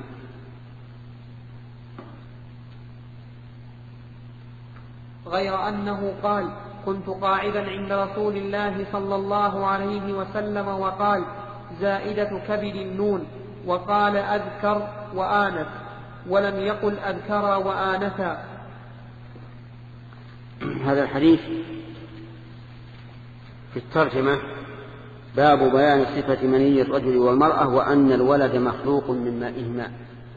غير أنه قال كنت قاعدا عند رسول الله صلى الله عليه وسلم وقال زائدة كبد النون، وقال أذكر وآنث، ولم يقل أذكر وآنثا. هذا الحديث في الترجمة باب بيان صفة مني الرجل والمرأة وأن الولد مخلوق من مائهما.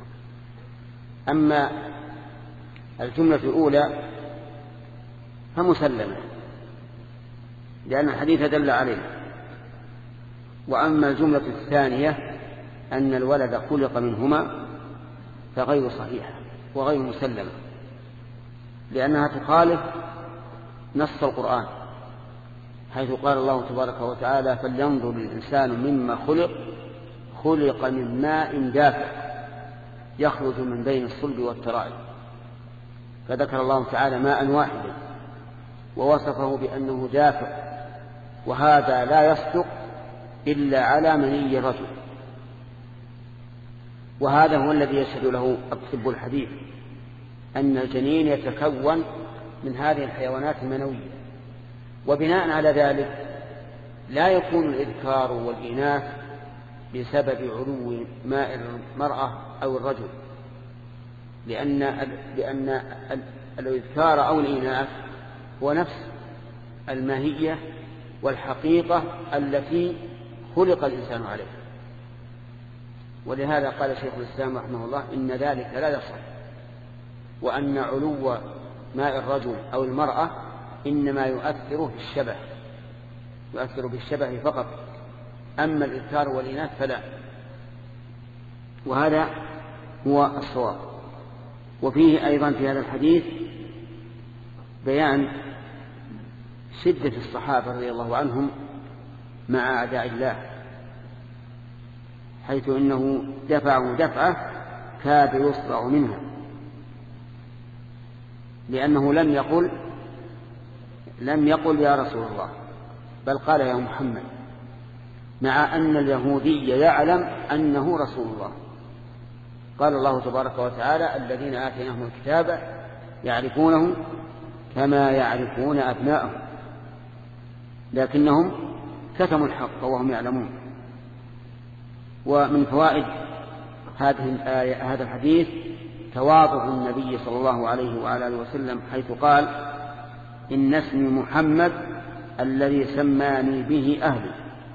أما الجملة الأولى فمسلمة لأن الحديث دل عليه، وأما الجملة الثانية أن الولد خلق منهما فغير صحيحة وغير مسلمة، لأنها تخالف نص القرآن حيث قال الله تبارك وتعالى فلينظر الإنسان مما خلق خلق من ماء دافق يخرج من بين الصلب والترائب، فذكر الله تعالى ماء واحدا ووصفه بأنه دافق، وهذا لا يصدق إلا على مني الرجل، وهذا هو الذي يشهد له أطب الحديث أن الجنين يتكون من هذه الحيوانات المنوية. وبناء على ذلك لا يكون الإذكار والإناث بسبب علو ماء المرأة أو الرجل، لأن, لأن الإذكار أو الإناث هو نفس الماهية والحقيقة التي خلق الإنسان عليها. ولهذا قال شيخ الإسلام رحمه الله إن ذلك لا يصح، وأن علو ماء الرجل أو المرأة إنما يؤثر بالشبه يؤثر بالشبه فقط، أما الإذكار والإناث فلا. وهذا هو الصواب. وفيه أيضا في هذا الحديث بيان شدة الصحابة رضي الله عنهم مع أعداء الله، حيث إنه دفعوا دفعة كاد يصرع منها، لأنه لم يقل لم يقل يا رسول الله، بل قال يا محمد، مع أن اليهودي يعلم أنه رسول الله. قال الله تبارك وتعالى الذين آتيناهم الكتاب يعرفونه كما يعرفون أبناءهم، لكنهم كتموا الحق وهم يعلمون. ومن فوائد هذه الآية هذا الحديث تواضع النبي صلى الله عليه وعلى آله وسلم، حيث قال إن اسمي محمد الذي سماني به أهلي،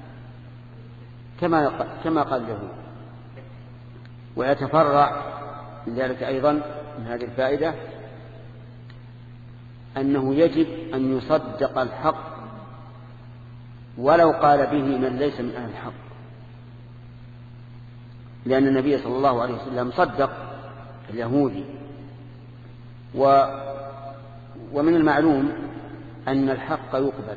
كما كما قال له. ويتفرع من ذلك أيضا من هذه الفائدة أنه يجب أن يصدق الحق ولو قال به من ليس من أهل الحق، لأن النبي صلى الله عليه وسلم صدق اليهودي. و ومن المعلوم أن الحق يقبل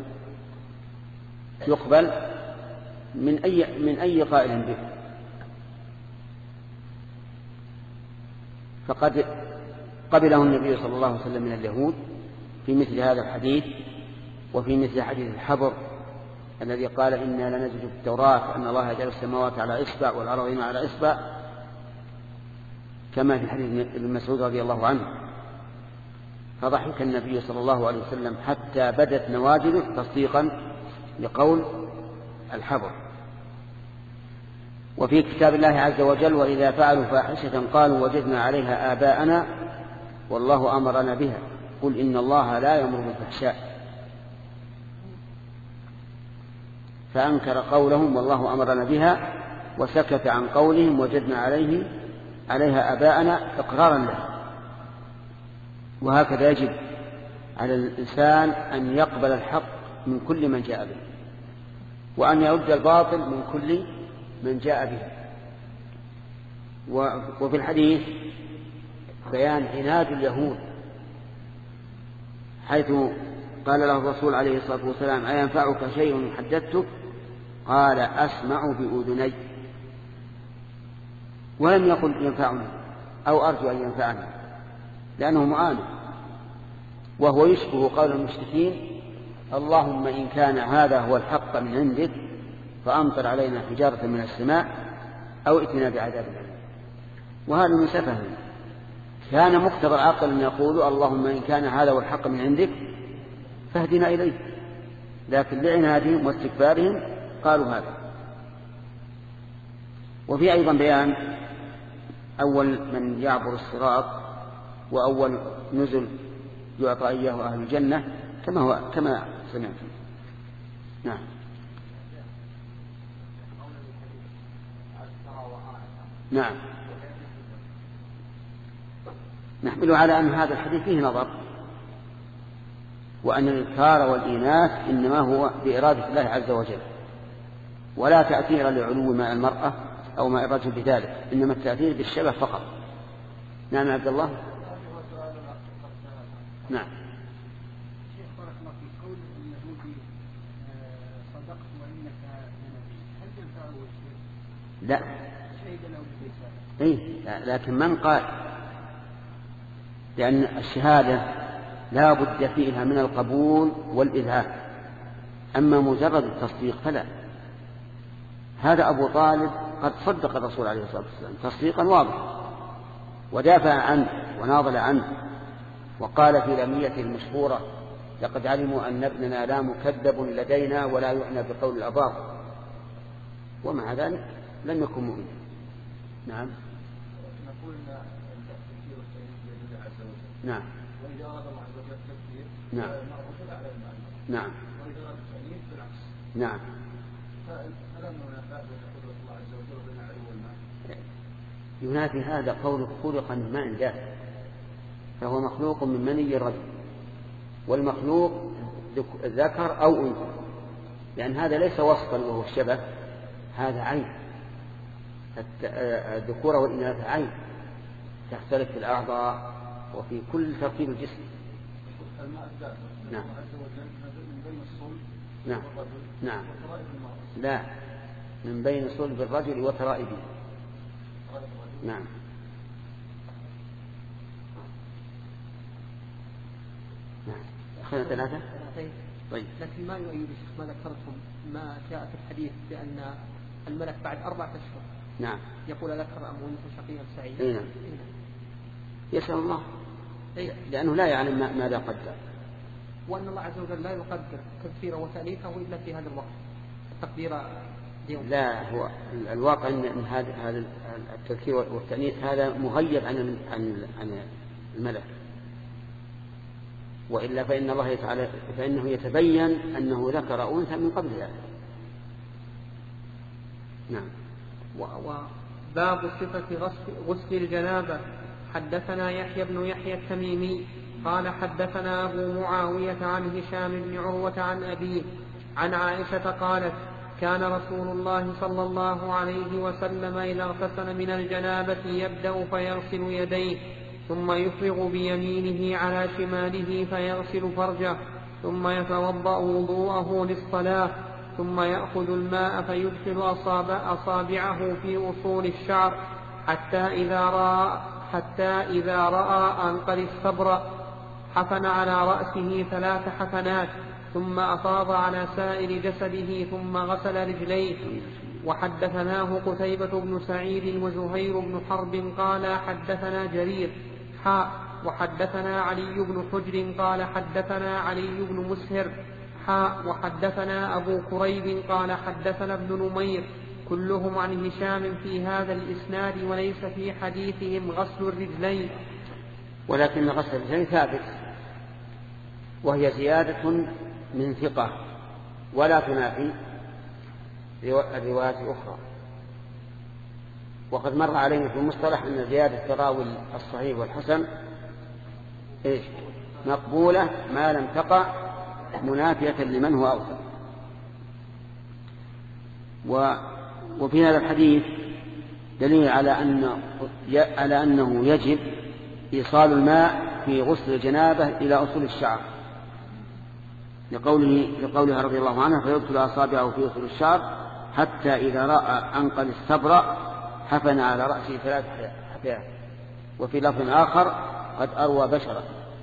يقبل من أي من أي قائل به، فقد قبله النبي صلى الله عليه وسلم من اليهود في مثل هذا الحديث، وفي مثل حديث الحبر الذي قال إنا لنجد في التوراة أن الله يجعل السماوات على إصبع والأرضين على إصبع، كما في حديث ابن مسعود رضي الله عنه. فضحك النبي صلى الله عليه وسلم حتى بدت نواجذه تصديقا لقول الحبر. وفي كتاب الله عز وجل وإذا فعلوا فاحشة قالوا وجدنا عليها آباءنا والله أمرنا بها قل إن الله لا يأمر بالفحشاء، فأنكر قولهم والله أمرنا بها وسكت عن قولهم وجدنا عليه عليها آباءنا إقرارا له. وهكذا يجب على الإنسان أن يقبل الحق من كل من جاء به، وأن يرد الباطل من كل من جاء به. وفي الحديث بيان عناد اليهود، حيث قال له الرسول عليه الصلاة والسلام أينفعك شيء حدثتك؟ قال أسمع بأذني، ولم يقل ينفعني أو أرجو أن ينفعني، لأنه معاند. وهو يشبه قول المشركين اللهم إن كان هذا هو الحق من عندك فأمطر علينا حجارة من السماء أو ائتنا بعذاب أليم. وهذا من سفه، كان مقتضى العقل أن يقولوا اللهم إن كان هذا هو الحق من عندك فاهدنا إليه، لكن لعنادهم واستكبارهم قالوا هذا. وفي أيضا بيان أول من يعبر الصراط وأول نزل يعطى إياه أهل الجنة كما هو كما سمعتم. نعم. نعم. نحمل على أن هذا الحديث فيه نظر، وأن الإذكار والإناث إنما هو بإرادة الله عز وجل، ولا تأثير لعلو ماء المرأة أو ماء الرجل بذلك، إنما التأثير بالشبه فقط. نعم عبد الله. نعم. شيخ بارك الله فيك، قول اليهودي صدقت وإنك نبي، هل ينفعه الشيء؟ لا. شهد له بالرسالة. إيه، لكن من قال، لأن الشهادة لا بد فيها من القبول والإذعان، أما مجرد التصديق فلا. هذا أبو طالب قد صدق الرسول عليه الصلاة والسلام تصديقا واضحا، ودافع عنه وناضل عنه، وقال في لميته المشهورة لقد علموا أن ابننا لا مكذب لدينا ولا يعنى بقول الأباطل، ومع ذلك لم يكن مؤمنا. نعم. نقول أن التفكير والتأييد بيد عز وجل. نعم. وإذا أراد الله عز وجل التفكير نعم. معروف على المعنى. نعم. وإذا أراد التأييد بالعكس. نعم. فلما نفعل بين قدرة الله عز وجل وبين العلو والمعنى. ينافي هذا قول خلق من ماء دافئ، فهو مخلوق من مني الرجل، والمخلوق ذكر أو أنثى، لأن هذا ليس وصفا وهو الشبه، هذا عين. الذكورة والإناث عين تختلف في الأعضاء وفي كل تركيب الجسم. نعم نعم نعم لا، من بين صلب الرجل وترائبه. نعم. نعم أخذنا ثلاثة. طيب. لكن ما يؤيد ما ذكرتم ما جاء في الحديث بأن الملك بعد أربعة أشهر نعم يقول ذكر أم أنثى شقيا سعيدا. إيه نعم. يسأل الله، لأنه لا يعلم ماذا قدر، وأن الله عز وجل لا يقدر تذكيره وتأليفه إلا في هذا الوقت التقدير اليوم. لا، هو الواقع أن هذا التذكير والتأنيث هذا مغيب عن عن الملك، وإلا فإن الله تعالى فإنه يتبين أنه ذكر أنثى من قبل ذلك. نعم. وباب صفة غسل الجنابة. حدثنا يحيى بن يحيى التميمي قال حدثنا أبو معاوية عن هشام بن عروة عن أبيه عن عائشة قالت كان رسول الله صلى الله عليه وسلم إذا اغتسل من الجنابة يبدأ فيغسل يديه ثم يفرغ بيمينه على شماله فيغسل فرجه ثم يتوضأ وضوءه للصلاة ثم يأخذ الماء فيدخل أصابع أصابعه في أصول الشعر حتى إذا رأى حتى إذا رأى أن قد استبرأ حفن على رأسه ثلاث حفنات ثم أفاض على سائر جسده ثم غسل رجليه. وحدثناه قتيبة بن سعيد وزهير بن حرب قال حدثنا جرير حاء وحدثنا علي بن حجر قال حدثنا علي بن مسهر حاء وحدثنا أبو كريب قال حدثنا ابن نمير كلهم عن هشام في هذا الإسناد وليس في حديثهم غسل الرجلين. ولكن غسل الرجلين ثابت، وهي زيادة من ثقة ولا تنافي الروايات الأخرى. وقد مر علينا في المصطلح أن زيادة تراوي الصحيح والحسن إيش؟ مقبولة ما لم تقع منافية لمن هو أوثق. وفي هذا الحديث دليل على أن على أنه يجب إيصال الماء في غسل الجنابة إلى أصول الشعر، لقوله لقولها رضي الله عنها فيدخل أصابعه في أصول الشعر حتى إذا رأى أن قد استبرأ حفن على رأسه ثلاث حفيات. وفي لفظ آخر قد أروى بشرة.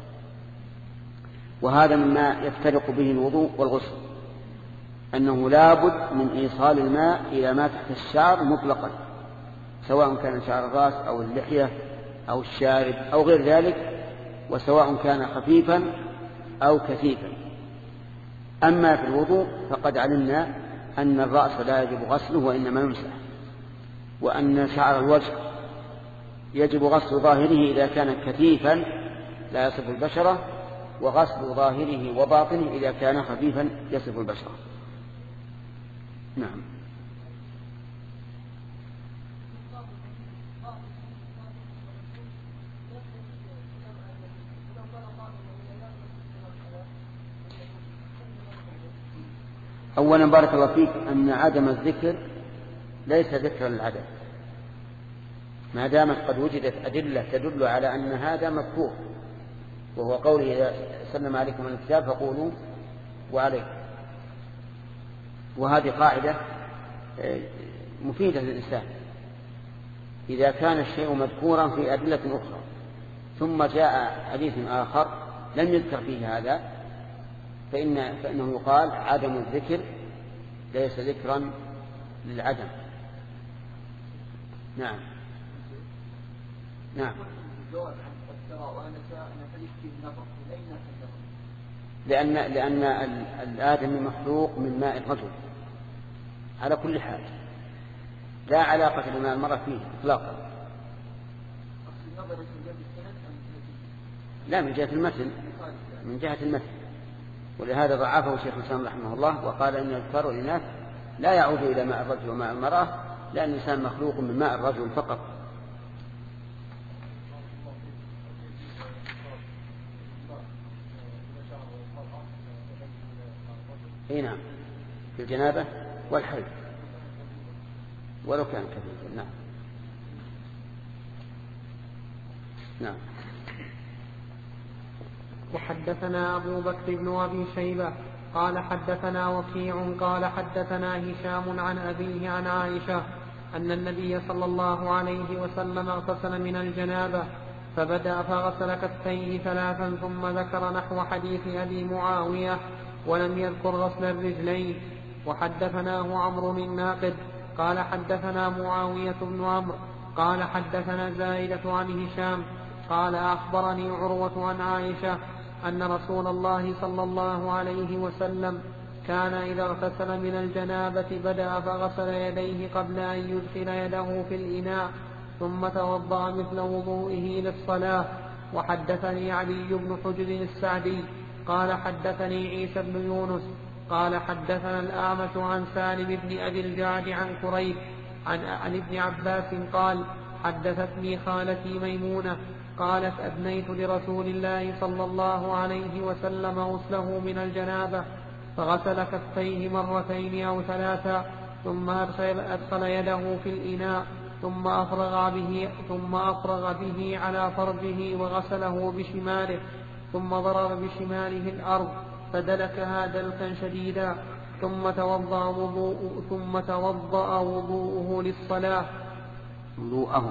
وهذا مما يفترق به الوضوء والغسل، أنه لا بد من إيصال الماء إلى ما تحت الشعر مطلقا، سواء كان شعر الرأس أو اللحية أو الشارب أو غير ذلك، وسواء كان خفيفا أو كثيفا. أما في الوضوء فقد علمنا أن الرأس لا يجب غسله وإنما يمسح، وأن شعر الوجه يجب غسل ظاهره إذا كان كثيفا لا يصف البشرة، وغسل ظاهره وباطنه إذا كان خفيفا يصف البشرة. نعم. أولا بارك الله فيك أن عدم الذكر ليس ذكرا للعدم، ما دامت قد وجدت أدلة تدل على أن هذا مذكور، وهو قوله إذا سلم عليكم الكتاب فقولوا وعليكم. وهذه قاعدة مفيدة للإنسان، إذا كان الشيء مذكورا في أدلة أخرى ثم جاء حديث آخر لم يذكر فيه هذا فإن فإنه يقال عدم الذكر ليس ذكرا للعدم. نعم نعم. لأن لأن الآدمي مخلوق من ماء الرجل على كل حال، لا علاقة لماء المرأة فيه إطلاقا. لا، من جهة المتن، من جهة المتن. ولهذا ضعفه شيخ الإسلام رحمه الله وقال إن الذكر والإناث لا يعود إلى ماء الرجل وماء المرأة، لأن الإنسان مخلوق من ماء الرجل فقط. اي نعم، في الجنابة والحيض ولو كان كثيرا. نعم نعم. وحدثنا أبو بكر بن أبي شيبة قال حدثنا وكيع قال حدثنا هشام عن أبيه عن عائشة أن النبي صلى الله عليه وسلم اغتسل من الجنابة فبدأ فغسل كفيه ثلاثا ثم ذكر نحو حديث أبي معاوية ولم يذكر غسل الرجلين. وحدثناه عمرو الناقد قال حدثنا معاوية بن عمرو قال حدثنا زائدة عن هشام قال أخبرني عروة عن عائشة أن رسول الله صلى الله عليه وسلم كان إذا اغتسل من الجنابة بدأ فغسل يديه قبل أن يدخل يده في الإناء ثم توضأ مثل وضوئه للصلاة. وحدثني علي بن حجر السعدي قال حدثني عيسى بن يونس قال حدثنا الأعمش عن سالم بن أبي الجعد عن كريب عن, عن ابن عباس قال حدثتني خالتي ميمونة قالت أدنيت لرسول الله صلى الله عليه وسلم غسله من الجنابة فغسل كفيه مرتين أو ثلاثا ثم أدخل يده في الإناء ثم أفرغ به, ثم أفرغ به على فرجه وغسله بشماله ثم ضرب بشماله الأرض فدلكها دلكا شديدا ثم توضأ وضوء ثم توضأ وضوءه للصلاة وضوءه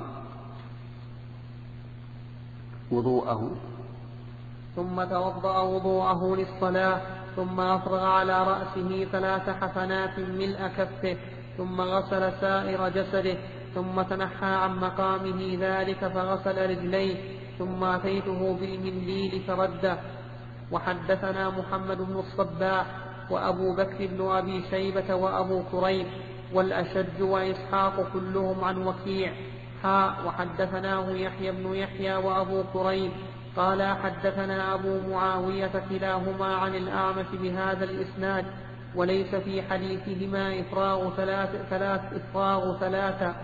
وضوءه ثم توضأ وضوءه للصلاة ثم أفرغ على رأسه ثلاث حفنات ملء كفه ثم غسل سائر جسده ثم تنحى عن مقامه ذلك فغسل رجليه ثم أتيته بالمنديل فرده. وحدثنا محمد بن الصباح وأبو بكر بن أبي شيبة وأبو كريب والأشج وإسحاق كلهم عن وكيع حاء وحدثناه يحيى بن يحيى وأبو كريب قال حدثنا أبو معاوية كلاهما عن الأعمش بهذا الإسناد وليس في حديثهما إفراغ ثلاث ثلاث إفراغ ثلاثة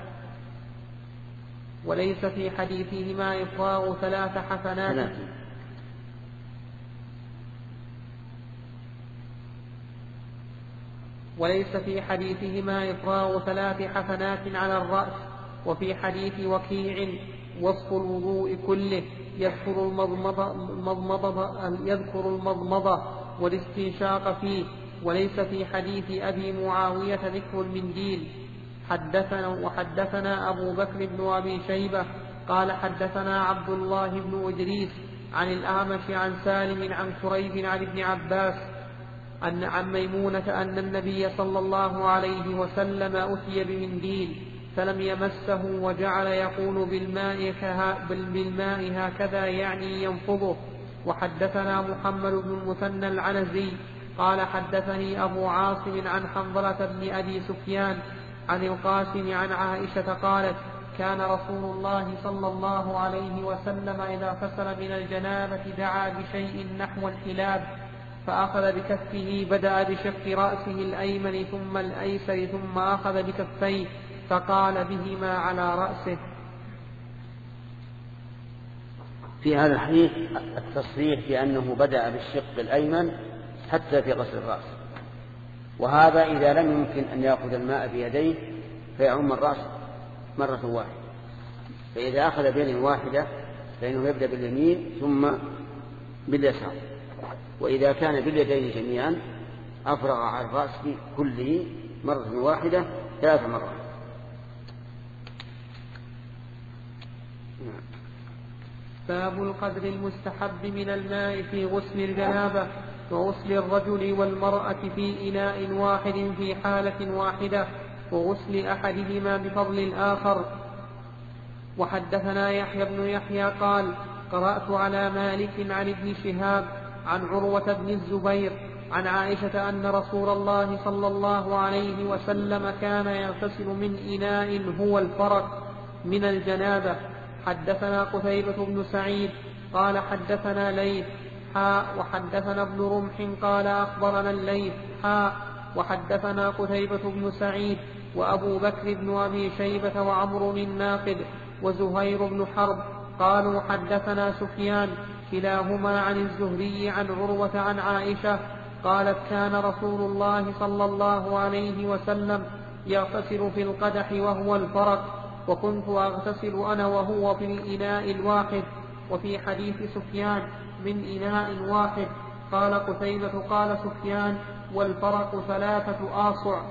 وليس في حديثهما إفراغ ثلاث حسنات وليس في حديثهما إفراغ ثلاث حسنات على الرأس. وفي حديث وكيع وصف الوضوء كله يذكر المضمضة, المضمضة, يذكر المضمضة والاستنشاق فيه وليس في حديث أبي معاوية ذكر المنديل. حدثنا وحدثنا أبو بكر بن أبي شيبة قال حدثنا عبد الله بن إدريس عن الأعمش عن سالم عن كريب عن ابن عباس أن عن ميمونة أن النبي صلى الله عليه وسلم أتي بمنديل فلم يمسه وجعل يقول بالماء, بالماء هكذا يعني ينفضه. وحدثنا محمد بن المثنى العنزي قال حدثني أبو عاصم عن حنظلة بن أبي سفيان عن القاسم عن عائشة قالت كان رسول الله صلى الله عليه وسلم إذا غسل من الجنابة دعا بشيء نحو الكلاب فأخذ بكفه بدأ بشق رأسه الأيمن ثم الأيسر ثم أخذ بكفيه فقال بهما على رأسه. في هذا الحديث التصريح بأنه بدأ بالشق الأيمن حتى في غسل الرأس، وهذا إذا لم يمكن أن يأخذ الماء بيديه فيعم الرأس مرة واحدة، فإذا أخذ بيد واحدة فإنه يبدأ باليمين ثم باليسار، وإذا كان باليدين جميعا أفرغ على الرأس كله مرة واحدة ثلاث مرات. باب القدر المستحب من الماء في غسل الجنابة وغسل الرجل والمرأة في إناء واحد في حالة واحدة وغسل أحدهما بفضل الآخر. وحدثنا يحيى بن يحيى قال قرأت على مالك عن ابن شهاب عن عروة بن الزبير عن عائشة أن رسول الله صلى الله عليه وسلم كان يغتسل من إناء هو الفرق من الجنابة. حدثنا قتيبة بن سعيد قال حدثنا ليث حاء وحدثنا ابن رمح قال أخبرنا الليث حاء وحدثنا قتيبة بن سعيد وأبو بكر بن أبي شيبة وعمر الناقد وزهير بن حرب قالوا حدثنا سفيان كلاهما عن الزهري عن عروة عن عائشة قالت كان رسول الله صلى الله عليه وسلم يغتسل في القدح وهو الفرق وكنت أغتسل أنا وهو في الإناء الواحد. وفي حديث سفيان من إناء واحد. قال قتيبة قال سفيان والفرق ثلاثة آصع.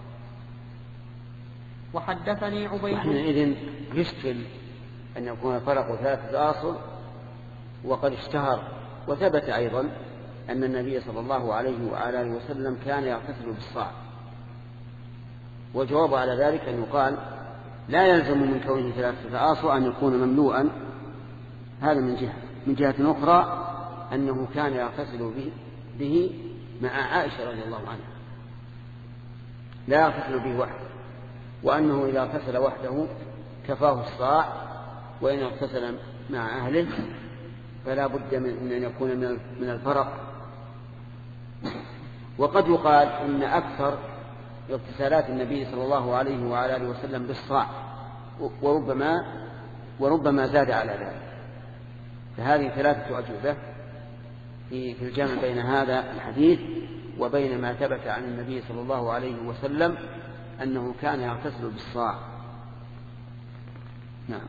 وحدثني عبيد حينئذ يشكل أن يكون الفرق ثلاثة آصع، وقد اشتهر وثبت أيضا أن النبي صلى الله عليه وعلى آله وسلم كان يغتسل بالصاع. والجواب على ذلك أن يقال لا يلزم من كونه ثلاثة آصع أن يكون مملوءا، هذا من جهة. من جهة أخرى أنه كان يغتسل به, به مع عائشة رضي الله عنها، لا يغتسل به وحده، وأنه إذا اغتسل وحده كفاه الصاع، وإن اغتسل مع أهله فلا بد من أن يكون من الفرق. وقد يقال إن أكثر اغتسالات النبي صلى الله عليه وعلى آله وسلم بالصاع، وربما وربما زاد على ذلك. فهذه ثلاثة أجوبة في الجمع بين هذا الحديث وبين ما ثبت عن النبي صلى الله عليه وسلم أنه كان يغتسل بالصاع. نعم.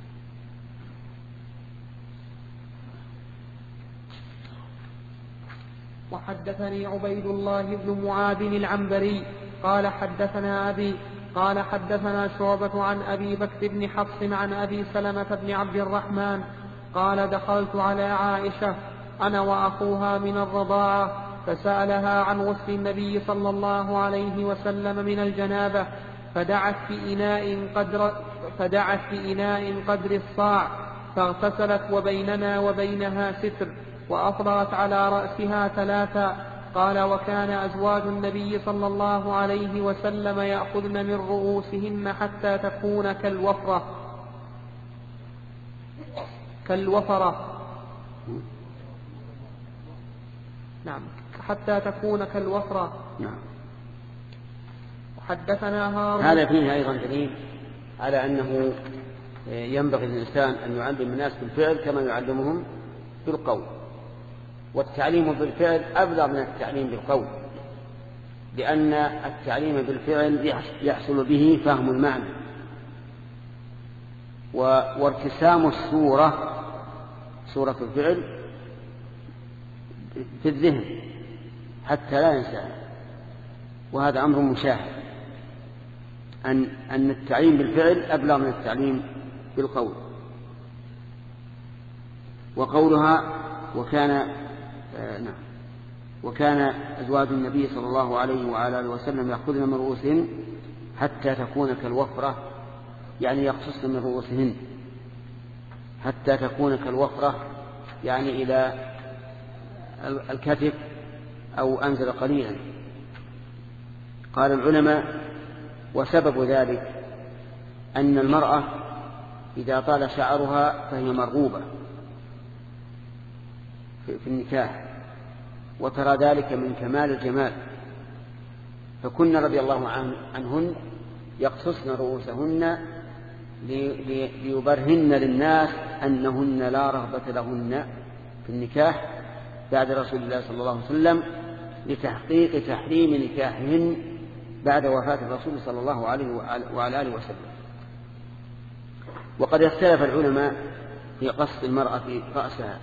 وحدثني عبيد الله بن معاذ العنبري قال حدثنا أبي قال حدثنا شعبة عن أبي بكر بن حفص عن أبي سلمة بن عبد الرحمن قال دخلت على عائشة أنا وأخوها من الرضاعة فسألها عن غسل النبي صلى الله عليه وسلم من الجنابة فدعت بإناء قدر, فدعت بإناء قدر الصاع فاغتسلت وبيننا وبينها ستر وأفضلت على رأسها ثلاثا. قال وكان أزواج النبي صلى الله عليه وسلم يأخذن من رؤوسهن حتى تكون كالوفرة كالوفرة نعم حتى تكون كالوفرة. نعم. حدثنا هارون. هذا فيه أيضا دليل على أنه ينبغي للإنسان أن يعلم الناس بالفعل كما يعلمهم بالقول، والتعليم بالفعل أبلغ من التعليم بالقول، لأن التعليم بالفعل يحصل به فهم المعنى وارتسام الصورة صورة الفعل في الذهن حتى لا ينسى. وهذا أمر مشاهد أن أن التعليم بالفعل أبلغ من التعليم بالقول. وقولها وكان آه نعم وكان أزواج النبي صلى الله عليه وعلى آله وسلم يأخذن من رؤوسهن حتى تكون كالوفرة، يعني يقصصن من رؤوسهن حتى تكون كالوفرة، يعني إلى الكتف أو أنزل قليلا. قال العلماء وسبب ذلك أن المرأة إذا طال شعرها فهي مرغوبة في النكاح، وترى ذلك من كمال الجمال، فكن رضي الله عنهن يقصصن رؤوسهن ليبرهن للناس أنهن لا رغبة لهن في النكاح بعد رسول الله صلى الله عليه وسلم، لتحقيق تحريم نكاحهن بعد وفاة الرسول صلى الله عليه وعلى آله وسلم. وقد اختلف العلماء في قص المرأة في رأسها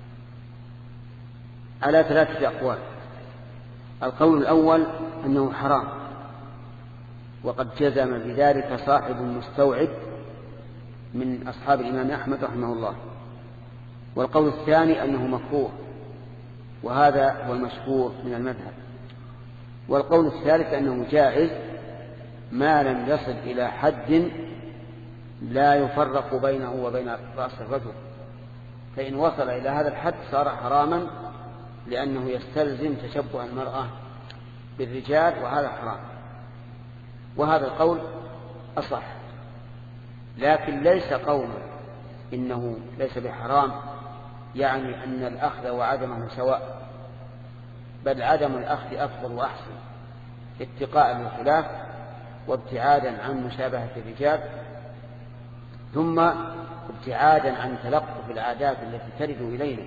على ثلاثة أقوال. القول الأول أنه حرام، وقد جزم بذلك صاحب المستوعب من أصحاب الإمام أحمد رحمه الله. والقول الثاني أنه مكروه، وهذا هو المشهور من المذهب. والقول الثالث أنه جائز ما لم يصل إلى حد لا يفرق بينه وبين رأس الرجل، فإن وصل إلى هذا الحد صار حراما لأنه يستلزم تشبه المرأة بالرجال، وهذا حرام. وهذا القول أصح، لكن ليس قول إنه ليس بحرام يعني أن الأخذ وعدمه سواء، بل عدم الأخذ أفضل وأحسن اتقاء للخلاف وابتعادا عن مشابهة الرجال، ثم ابتعادا عن تلقف العادات التي ترد إلينا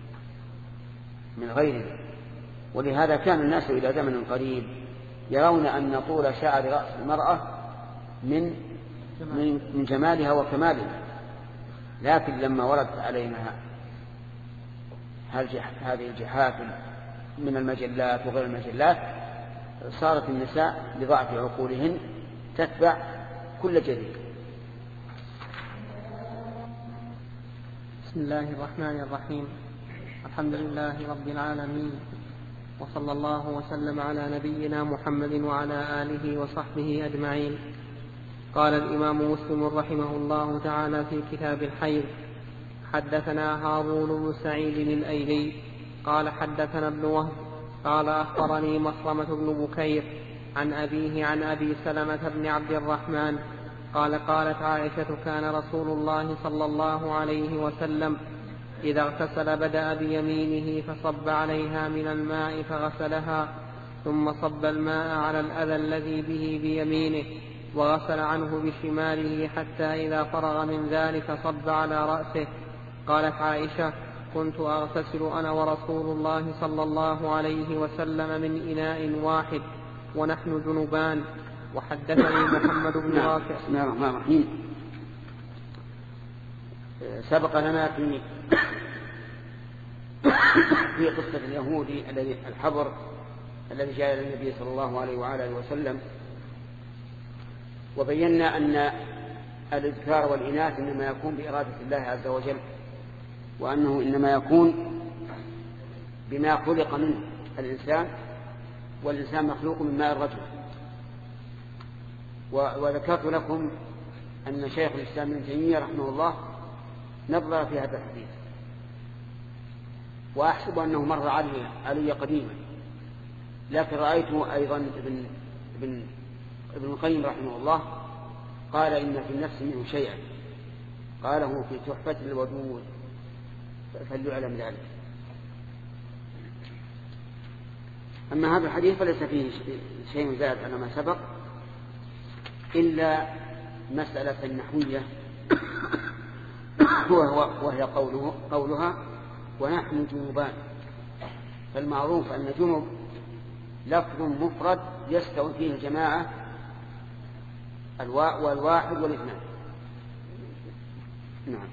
من غيرنا. ولهذا كان الناس إلى زمن قريب يرون أن طول شعر رأس المرأة من من جمالها وكمالها، لكن لما وردت علينا هذه الجحافل من المجلات وغير المجلات صارت النساء لضعف عقولهن تتبع كل جديد. بسم الله الرحمن الرحيم. الحمد لله رب العالمين، وصلى الله وسلم على نبينا محمد وعلى آله وصحبه أجمعين. قال الإمام مسلم رحمه الله تعالى في كتاب الحيض: حدثنا هارون بن سعيد الأيلي قال حدثنا ابن وهب قال أخبرني مخرمة بن بكير عن أبيه عن أبي سلمة بن عبد الرحمن قال قالت عائشة: كان رسول الله صلى الله عليه وسلم إذا اغتسل بدأ بيمينه فصب عليها من الماء فغسلها، ثم صب الماء على الأذى الذي به بيمينه وغسل عنه بشماله حتى إذا فرغ من ذلك صب على رأسه. قالت عائشة: كنت أغتسل أنا ورسول الله صلى الله عليه وسلم من إناء واحد ونحن جنبان. وحدثني محمد بن رافع. بسم الله الرحمن الرحيم. سبق لنا في في قصة اليهودي الذي الحبر الذي جاء إلى النبي صلى الله عليه وآله وسلم، وبينا أن الإذكار والإناث إنما يكون بإرادة الله عز وجل، وأنه إنما يكون بما خلق منه الإنسان، والإنسان مخلوق من ماء الرجل. وذكرت لكم أن شيخ الإسلام ابن تيمية رحمه الله نظر في هذا الحديث، وأحسب أنه مر علي, علي قديما، لكن رأيته أيضا ابن, ابن, ابن القيم رحمه الله قال إن في النفس منه شيئا، قاله في تحفة الودود، فليعلم ذلك. أما هذا الحديث فليس فيه شيء زاد على ما سبق إلا مسألة نحوية، وهي قوله قولها ونحن جنوبان. فالمعروف أن جنوب لفظ مفرد يستوي فيه الجماعة الواء والواحد والاثنان. نعم.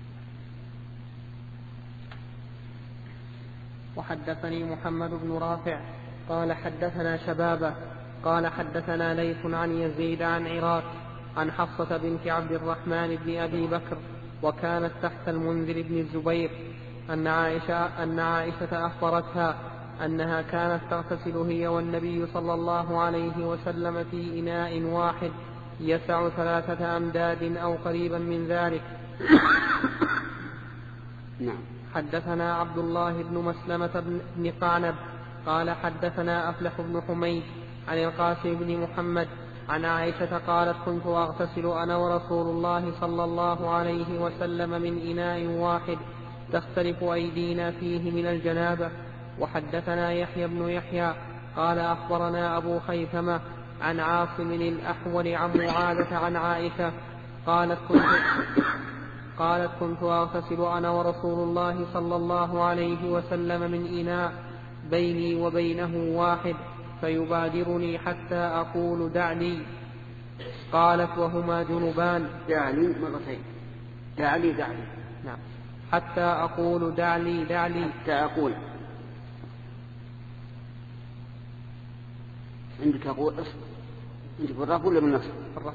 وحدثني محمد بن رافع قال حدثنا شبابه قال حدثنا ليث عن يزيد عن عراك عن حفصة بنت عبد الرحمن بن أبي بكر وكانت تحت المنذر بن الزبير أن عائشة, أن عائشة أخبرتها أنها كانت تغتسل هي والنبي صلى الله عليه وسلم في إناء واحد يسع ثلاثة أمداد أو قريبا من ذلك. نعم. حدثنا عبد الله بن مسلمة بن قعنب قال حدثنا أفلح بن حميد عن القاسم بن محمد عن عائشة قالت: كنت أغتسل أنا ورسول الله صلى الله عليه وسلم من إناء واحد تختلف أيدينا فيه من الجنابة. وحدثنا يحيى بن يحيى قال أخبرنا أبو خيثمة عن عاصم الأحول عن معاذة عن عائشة قالت: كنت قالت كنت أغتسل أنا ورسول الله صلى الله عليه وسلم من إناء بيني وبينه واحد فيبادرني حتى أقول دع لي. قالت: وهما جنبان. دع لي مرتين. دع لي دع لي. نعم. حتى أقول دع لي دع لي. حتى أقول. عندك أقول أصل. عندك بالرفع ولا بالنصب؟ بالرفع.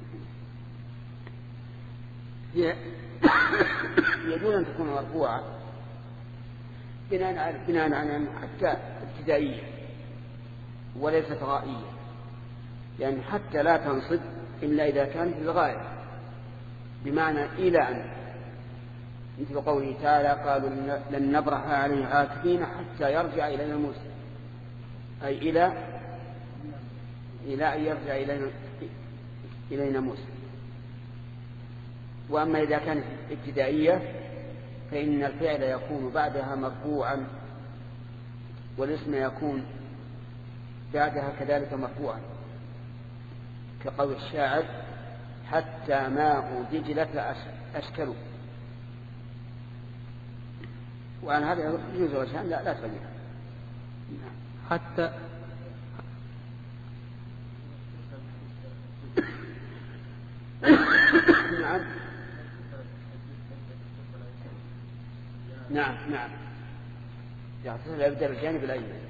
يجوز أن تكون مرفوعة بناء على بناء على حتى ابتدائية وليست غائية، يعني حتى لا تنصب إلا إذا كانت للغاية، بمعنى إلى أن، مثل قوله تعالى: قالوا لن نبرح عليه عاكفين حتى يرجع إلينا موسى، أي إلى إلى أن يرجع إلينا إلينا موسى. وأما إذا كانت ابتدائية فإن الفعل يكون بعدها مرفوعا والاسم يكون بعدها كذلك مرفوعا. كقول الشاعر حتى ماء دجلة أشكلوا. وعن هذا يجوز وجهان لا لا تغير. حتى نعم نعم نعم يغتسل يبدأ الجانب الأيمن.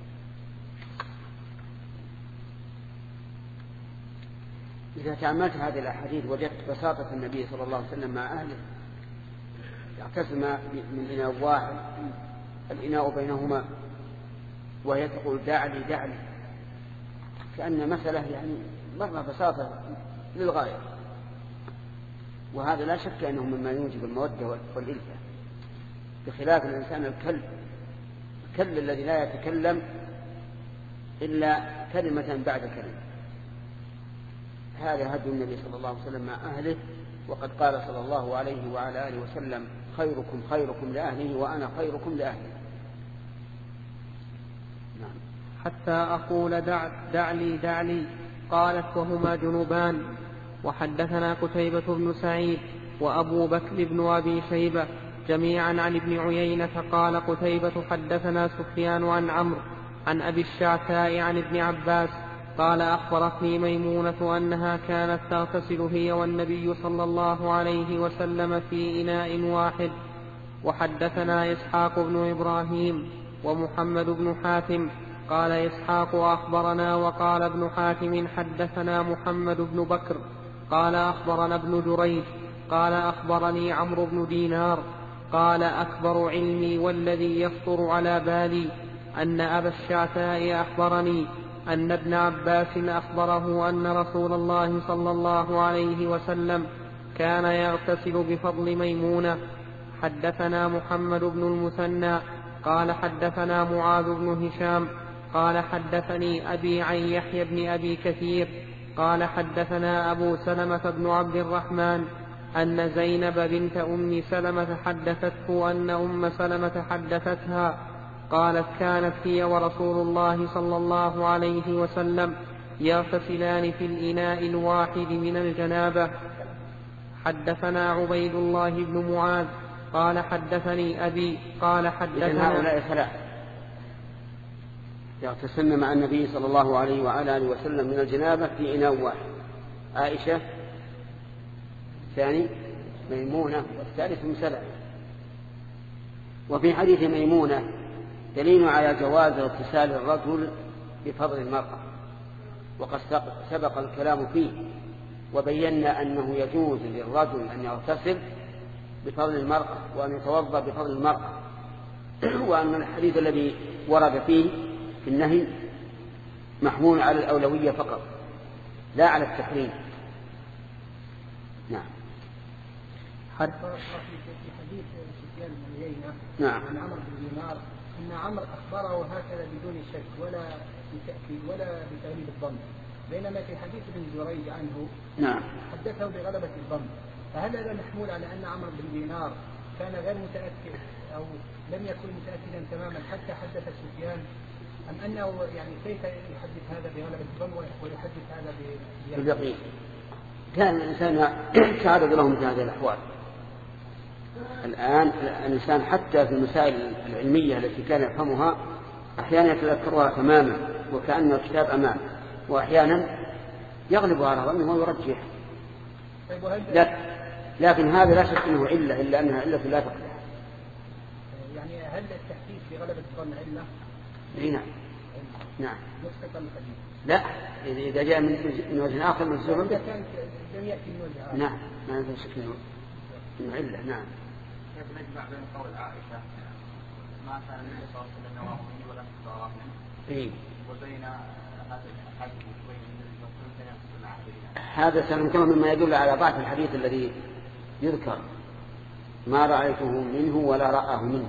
إذا تأملت هذه الأحاديث وجدت بساطة النبي صلى الله عليه وسلم مع أهله، يغتسل من إناء واحد، الإناء بينهما، وهي تقول دعني دعني، كأن مسألة يعني مرة بساطة للغاية. وهذا لا شك أنه مما يوجب المودة والإلفة، بخلاف الإنسان الكلب الكلب الذي لا يتكلم إلا كلمة بعد كلمة. هذا هدي النبي صلى الله عليه وسلم مع أهله، وقد قال صلى الله عليه وعلى آله وسلم خيركم خيركم لأهله وأنا خيركم لأهله. نعم. حتى أقول دع, دع لي دع لي. قالت وهما جنوبان. وحدثنا قتيبة بن سعيد وأبو بكر بن أبي شيبة جميعا عن ابن عيينة قال قتيبة حدثنا سفيان عن عمرو عن أبي الشعثاء عن ابن عباس قال أخبرتني ميمونة أنها كانت تغتسل هي والنبي صلى الله عليه وسلم في إناء واحد. وحدثنا إسحاق بن إبراهيم ومحمد بن حاتم قال إسحاق أخبرنا وقال ابن حاتم حدثنا محمد بن بكر قال أخبرنا ابن جريج قال أخبرني عمرو بن دينار قال أكبر علمي والذي يخطر على بالي أن أبا الشعثاء أخبرني أن ابن عباس أخبره أن رسول الله صلى الله عليه وسلم كان يغتسل بفضل ميمونة. حدثنا محمد بن المثنى قال حدثنا معاذ بن هشام قال حدثني أبي عن يحيى بن أبي كثير قال حدثنا أبو سلمة بن عبد الرحمن أن زينب بنت أم سلمة حدثته أن أم سلمة حدثتها قالت كانت هي ورسول الله صلى الله عليه وسلم يغتسلان في الإناء الواحد من الجنابة. حدثنا عبيد الله بن معاذ قال حدثني أبي قال حدثنا هؤلاء ثلاثة يغتسلن مع النبي صلى الله عليه وعلى آله وسلم من الجنابة في إناء واحد: عائشة، الثاني ميمونة، والثالث أم سلمة. وفي حديث ميمونة دليل على جواز اغتسال الرجل بفضل المرأة، وقد سبق الكلام فيه وبينا أنه يجوز للرجل أن يغتسل بفضل المرأة وأن يتوضأ بفضل المرأة، وأن الحديث الذي ورد فيه في النهي محمول على الأولوية فقط لا على التحريم. نعم. في حديث سفيان بن عيينة نعم. عن عمرو بن دينار أن عمرو أخبره هكذا بدون شك ولا بتأكيد ولا بتأليل الظن، بينما في حديث ابن جريج عنه نعم حدثه بغلبة الظن. فهل هذا محمول على أن عمرو بن دينار كان غير متأكد أو لم يكن متأكدا تماما حتى حدث سفيان، أم أنه يعني كيف يحدث هذا بغلبة الظن ويحدث هذا باليقين؟ كان الإنسان تعرض له مثل هذه الأحوال. الآن الإنسان حتى في المسائل العلمية التي كان يفهمها أحيانا يتذكرها تماما وكأن الكتاب أمامه، وأحيانا يغلب على ظنه ويرجح. لا لكن هذا لا شك أنه علة إلا أنها علة لا تقدح. يعني هل التحديث بغلبة الظن علة؟ نعم نعم. مسقط الحديث؟ لا، إذا جاء من وجه آخر من سبب إذا كان لم يأتي من وجه آخر. نعم ما يمكن شك إنه علة. نعم. كيف نجمع بين قول عائشة ما كان النبي صلى الله عليه وسلم يراه مني ولا تراه مني وبين هذا الحديث وبين النبي صلى الله عليه وسلم مع هذا سننكره مما يدل على ضعف الحديث الذي يذكر ما رأيته منه ولا رآه منه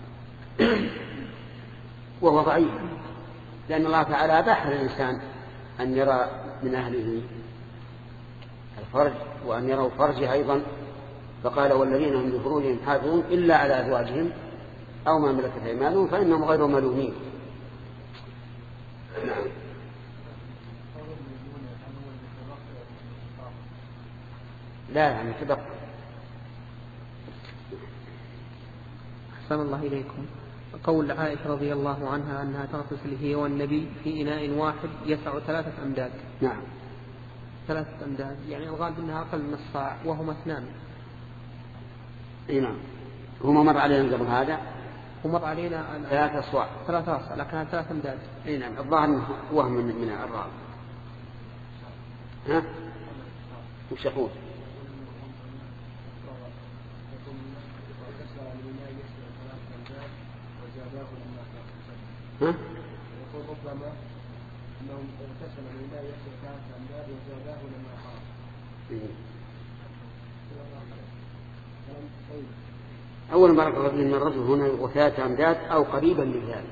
وهو ضعيف، لأن الله تعالى أباح للإنسان أن يرى من أهله الفرج وأن يروا فرجه أيضا، فقال والذين هم لفروجهم حافظون إلا على أزواجهم أو ما ملكت أيمانهم فإنهم غير ملومين. نعم. لا يعني تبقى. أحسن الله إليكم. قول عائشة رضي الله عنها أنها تغتسل هي والنبي في إناء واحد يسع ثلاثة أمداد. نعم ثلاثة أمداد، يعني الغالب أنها أقل من الصاع وهما اثنان. اي نعم. هما مر علينا قبل هذا ومر علينا ثلاثة أصواع ثلاثة أصواع لكنها ثلاثة أمداد. اي نعم. الظاهر وهم من, من الراوي. ها وش يقول؟ ها؟ يقول ربما انهم اغتسل من الماء يحصل ثلاثة امداد وزاداه لما حرم. أول ما رأى من الرجل هنا وثلاثة أمداد أو قريبا من ذلك،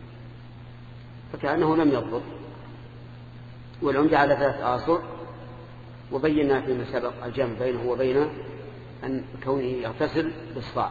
فكأنه لم يضبط، والعمدة على ثلاث آصع، وبينا فيما سبق الجمع بينه وبين أن كونه يغتسل بالصاع.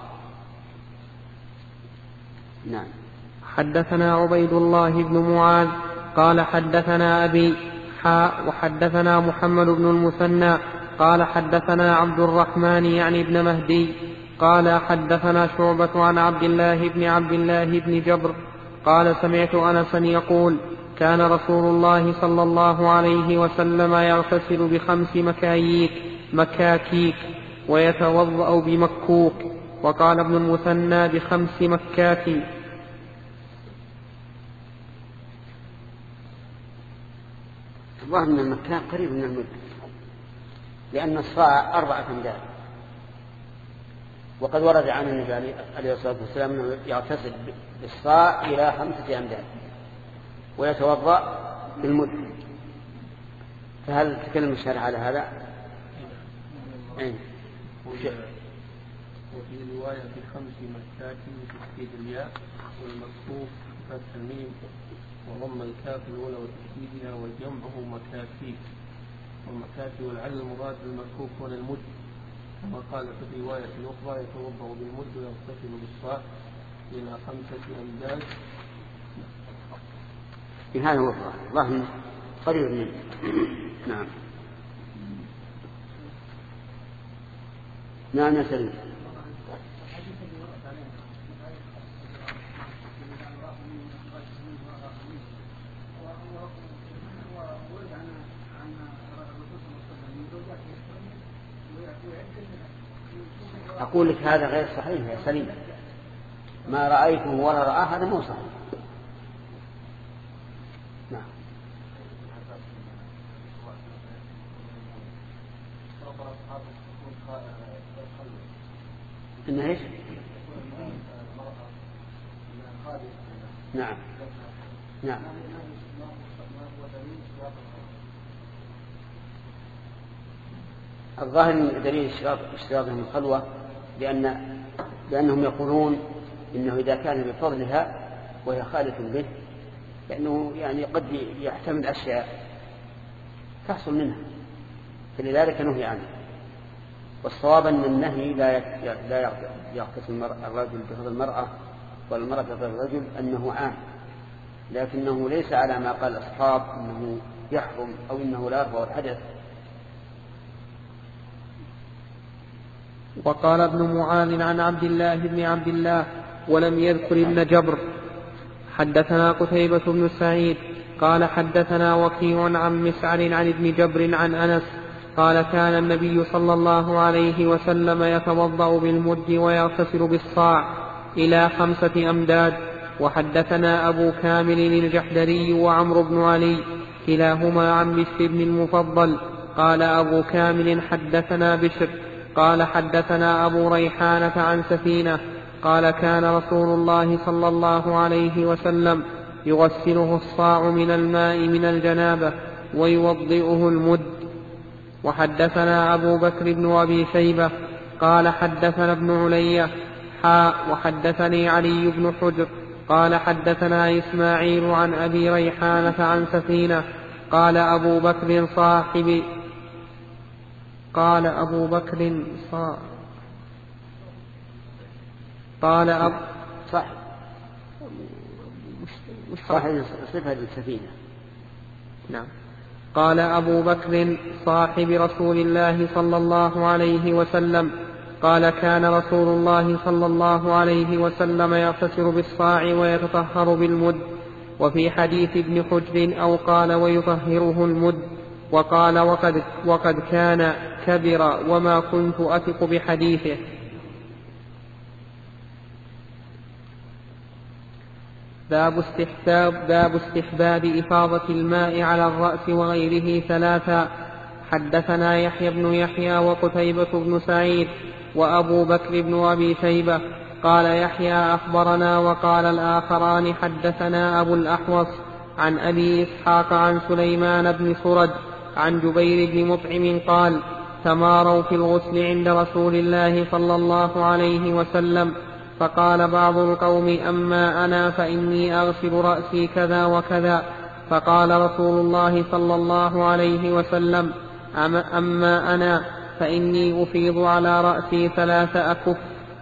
نعم. حدثنا عبيد الله بن معاذ قال حدثنا أبي حاء وحدثنا محمد بن المثنى قال حدثنا عبد الرحمن يعني ابن مهدي قال حدثنا شعبة عن عبد الله بن عبد الله بن جبر قال سمعت أنسا يقول كان رسول الله صلى الله عليه وسلم يغتسل بخمس مكاييك مكاكيك ويتوضأ بمكوك، وقال ابن المثنى بخمس مكاك. الظاهر من المكان قريب من المد، لأن الصاع أربعة أمداد، وقد ورد عن النبي عليه الصلاة والسلام أنه يغتسل بالصاع إلى خمسة أمداد ويتوضأ بالمد. فهل تكلم الشارع على هذا؟ أين؟ وفي رواية بخمس مكاك بتشديد الياء والمكفوف فتح الميم وضم الكاف الأولى وتشديدها وجمعه مكاكيك، والمكاكي والعل المراد بالمكفوف هنا المد، كما قال في الرواية الأخرى يتوضأ بالمد ويغتسل بالصاع إلى خمسة أمداد. في هذا هو الله قريب منه. نعم. نعم يا سليم. أقول لك هذا غير صحيح يا سليم، ما رأيته ولا رآه هذا مو صحيح. نعم. إنه إيش؟ نعم نعم. الظاهر من دليل اشتراطهم الخلوة لأن لأنهم يقولون إنه إذا كان بفضلها وهي خالة به لأنه يعني قد يحتمل أشياء تحصل منها، فلذلك نهي عنه. والصواب أن النهي لا لا يغتسل الرجل بفضل المرأة والمرأة بفضل الرجل أنه عام، لكنه ليس على ما قال الأصحاب أنه يحرم أو إنه لا يرفع الحدث. وقال ابن معاذ عن عبد الله بن عبد الله ولم يذكر ابن جبر. حدثنا قتيبة بن سعيد قال حدثنا وكيع عن مسعر عن ابن جبر عن أنس قال كان النبي صلى الله عليه وسلم يتوضأ بالمد ويغتسل بالصاع إلى خمسة أمداد. وحدثنا أبو كامل الجحدري وعمرو بن علي كلاهما عن بشر بن المفضل قال أبو كامل حدثنا بشر قال حدثنا أبو ريحانة عن سفينة قال كان رسول الله صلى الله عليه وسلم يغسله الصاع من الماء من الجنابة ويوضئه المد. وحدثنا أبو بكر بن أبي شيبة قال حدثنا ابن علي حاء وحدثني علي بن حجر قال حدثنا إسماعيل عن أبي ريحانة عن سفينة قال أبو بكر صاحب قال أبو بكر صاحب قال أب صح صاحب صفة السفينة. نعم. قال أبو بكر صاحب رسول الله صلى الله عليه وسلم قال كان رسول الله صلى الله عليه وسلم يغتسل بالصاع ويتطهر بالمد. وفي حديث ابن حجر أو قال ويطهره المد. وقال وقد, وقد كان كبر وما كنت أثق بحديثه. باب استحباب, باب استحباب إفاضة الماء على الرأس وغيره ثلاثا. حدثنا يحيى بن يحيى وقتيبة بن سعيد وأبو بكر بن أبي شيبة. قال يحيى أخبرنا وقال الآخران حدثنا أبو الأحوص عن أبي إسحاق عن سليمان بن سرد عن جبير بن مطعم قال تماروا في الغسل عند رسول الله صلى الله عليه وسلم فقال بعض القوم أما أنا فإني أغسل رأسي كذا وكذا. فقال رسول الله صلى الله عليه وسلم أما أنا فإني أفيض على رأسي ثلاث أكف.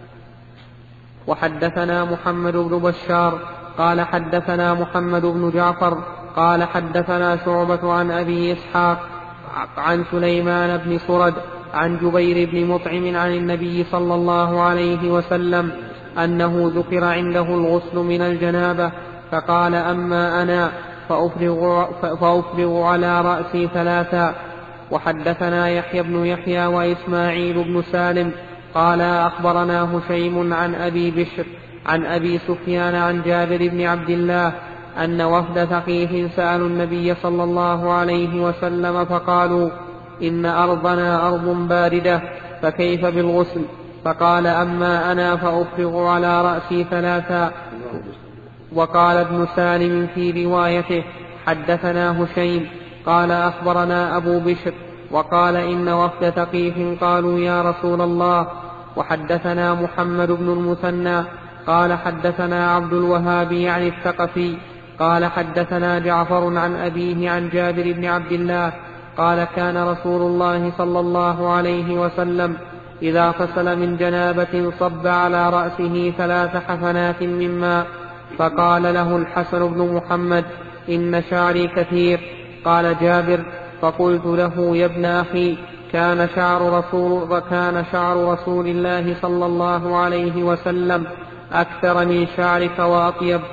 وحدثنا محمد بن بشار قال حدثنا محمد بن جعفر قال حدثنا شعبة عن أبي إسحاق عن سليمان بن سرد عن جبير بن مطعم عن النبي صلى الله عليه وسلم أنه ذكر عنده الغسل من الجنابة فقال أما أنا فأفرغ, فأفرغ على رأسي ثلاثا. وحدثنا يحيى بن يحيى وإسماعيل بن سالم قال أخبرنا هشيم عن أبي بشر عن أبي سفيان عن جابر بن عبد الله أن وفد ثقيف سألوا النبي صلى الله عليه وسلم فقالوا إن أرضنا أرض باردة فكيف بالغسل؟ فقال أما أنا فأفرغ على رأسي ثلاثا. وقال ابن سالم في روايته حدثنا هشيم قال أخبرنا أبو بشر وقال إن وفد ثقيف قالوا يا رسول الله. وحدثنا محمد بن المثنى قال حدثنا عبد الوهاب يعني الثقفي قال حدثنا جعفر عن أبيه عن جابر بن عبد الله قال كان رسول الله صلى الله عليه وسلم إذا غسل من جنابة صب على رأسه ثلاث حفنات من ماء. فقال له الحسن بن محمد إن شعري كثير. قال جابر فقلت له يا ابن أخي كان شعر رسول, كان شعر رسول الله صلى الله عليه وسلم أكثر من شعرك وأطيب.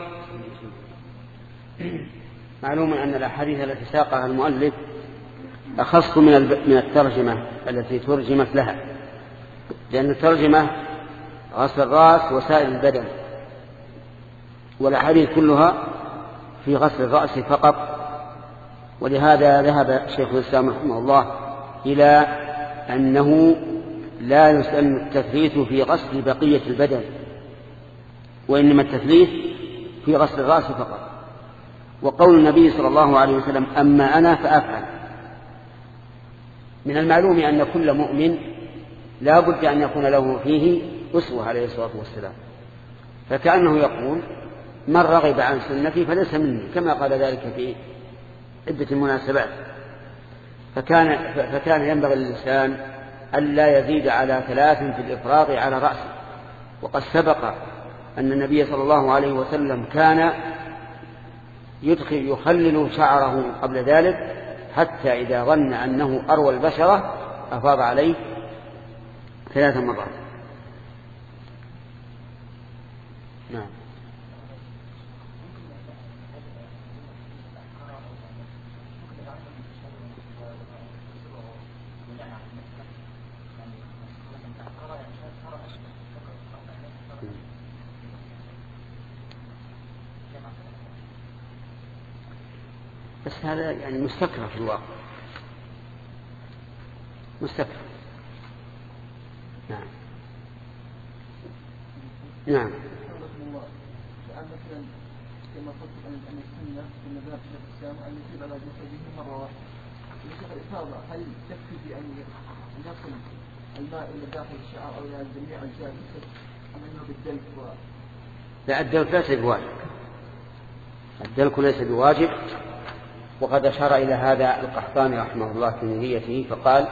معلوم أن الأحاديث التي ساقها المؤلف أخص من الترجمة التي ترجمت لها، لأن الترجمة غسل الرأس وسائر البدن، والأحاديث كلها في غسل الرأس فقط. ولهذا ذهب شيخ الإسلام رحمه الله إلى أنه لا يسن التثليث في غسل بقية البدن، وإنما التثليث في غسل الرأس فقط. وقول النبي صلى الله عليه وسلم أما أنا فأفعل، من المعلوم أن كل مؤمن لا بد أن يكون له فيه أسوة عليه الصلاة والسلام، فكأنه يقول من رغب عن سنتي فليس مني، كما قال ذلك في عدة المناسبات. فكان, فكان ينبغي للإنسان ألا يزيد على ثلاث في الإفراغ على رأسه. وقد سبق أن النبي صلى الله عليه وسلم كان يدخل يخلل شعره قبل ذلك حتى إذا ظن أنه أروى البشرة أفاض عليه ثلاث مرات. نعم. بس هذا يعني مستكره في الواقع، مستكره. نعم نعم. مثلا كما قلت أن السنة في مذهب شيخ الإسلام أن يصيب على جسده مرة واحدة. لشيخ الإفاضة هل تكفي بأن يصل الماء إلى داخل الشعر أو إلى جميع أجزاء الجسد أم أنه بالدلك؟ و... لا، الدلك ليس بواجب، الدلك ليس بواجب. وقد أشار إلى هذا القحطاني رحمه الله في نيته فقال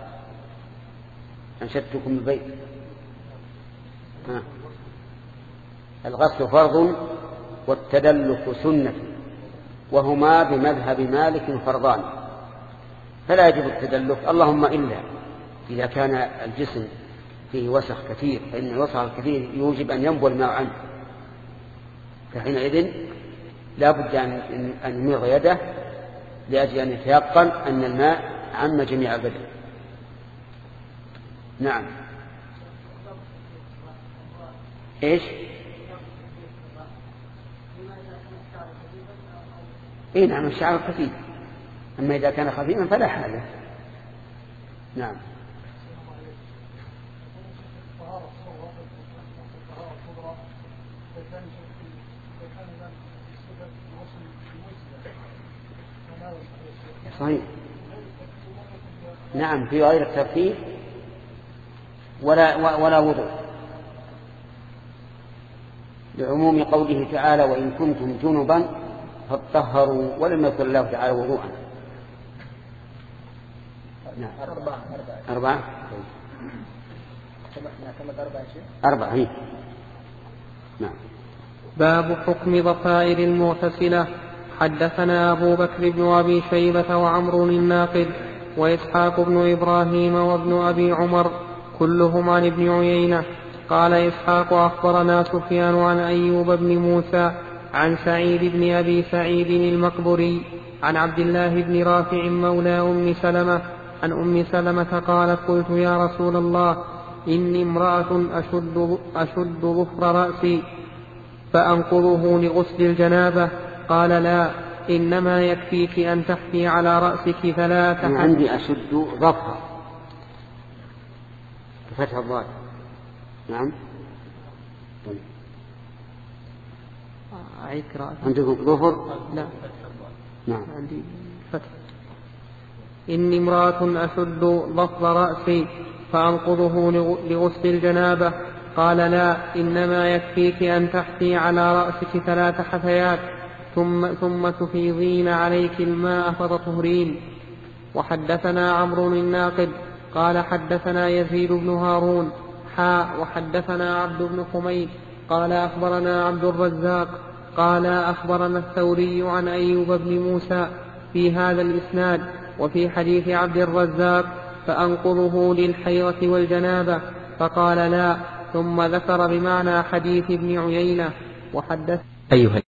أنشدتكم البيت. ها. الغسل فرض والتدلك سنة وهما بمذهب مالك فرضان. فلا يجب التدلك، اللهم إلا إذا كان الجسم فيه وسخ كثير، فإن الوسخ الكثير يوجب أن ينبو الماء عنه، فحينئذ لا بد أن يميض يده لأجل أن يتيقن أن الماء عم جميع البدن. نعم. إيش؟ إيه نعم، الشعر خفيف، أما إذا كان خفيفا فلا حاجة. نعم. صحيح. نعم، في غير الترتيب ولا ولا وضوء، لعموم قوله تعالى وإن كنتم جنبا فاطهروا، ولم يذكر الله تعالى وضوءا. نعم. أربعة أربعة أربعة هي. نعم. باب حكم ضفائر المغتسلة. حدثنا أبو بكر بن أبي شيبة وعمر الناقد وإسحاق بن إبراهيم وابن أبي عمر كلهم عن ابن عيينة. قال إسحاق أخبرنا سفيان عن أيوب بن موسى عن سعيد بن أبي سعيد المقبري عن عبد الله بن رافع مولى أم سلمة عن أم سلمة قالت قلت يا رسول الله إني امرأة أشد, أشد ظفر رأسي فأنقضه لغسل الجنابة. قال لا، إنما يكفيك أن تحفي على رأسك ثلاث حد. عندي أشد ظفر بفتح الضاد. نعم. أعيد قراءة. عندكم ظفر؟ لا. نعم. عندي فتح. إني امرأة أشد ظفر رأسي فأنقضه لغسل الجنابة. قال لا، إنما يكفيك أن تحفي على رأسك ثلاث حثيات ثم, ثم تفيضين عليك الماء فتطهرين. وحدثنا عمرو الناقد قال حدثنا يزيد بن هارون حاء وحدثنا عبد بن حميد قال أخبرنا عبد الرزاق قال أخبرنا الثوري عن أيوب بن موسى في هذا الإسناد. وفي حديث عبد الرزاق فأنقضه للحيضة والجنابة، فقال لا، ثم ذكر بمعنى حديث ابن عيينة. وحدث أيها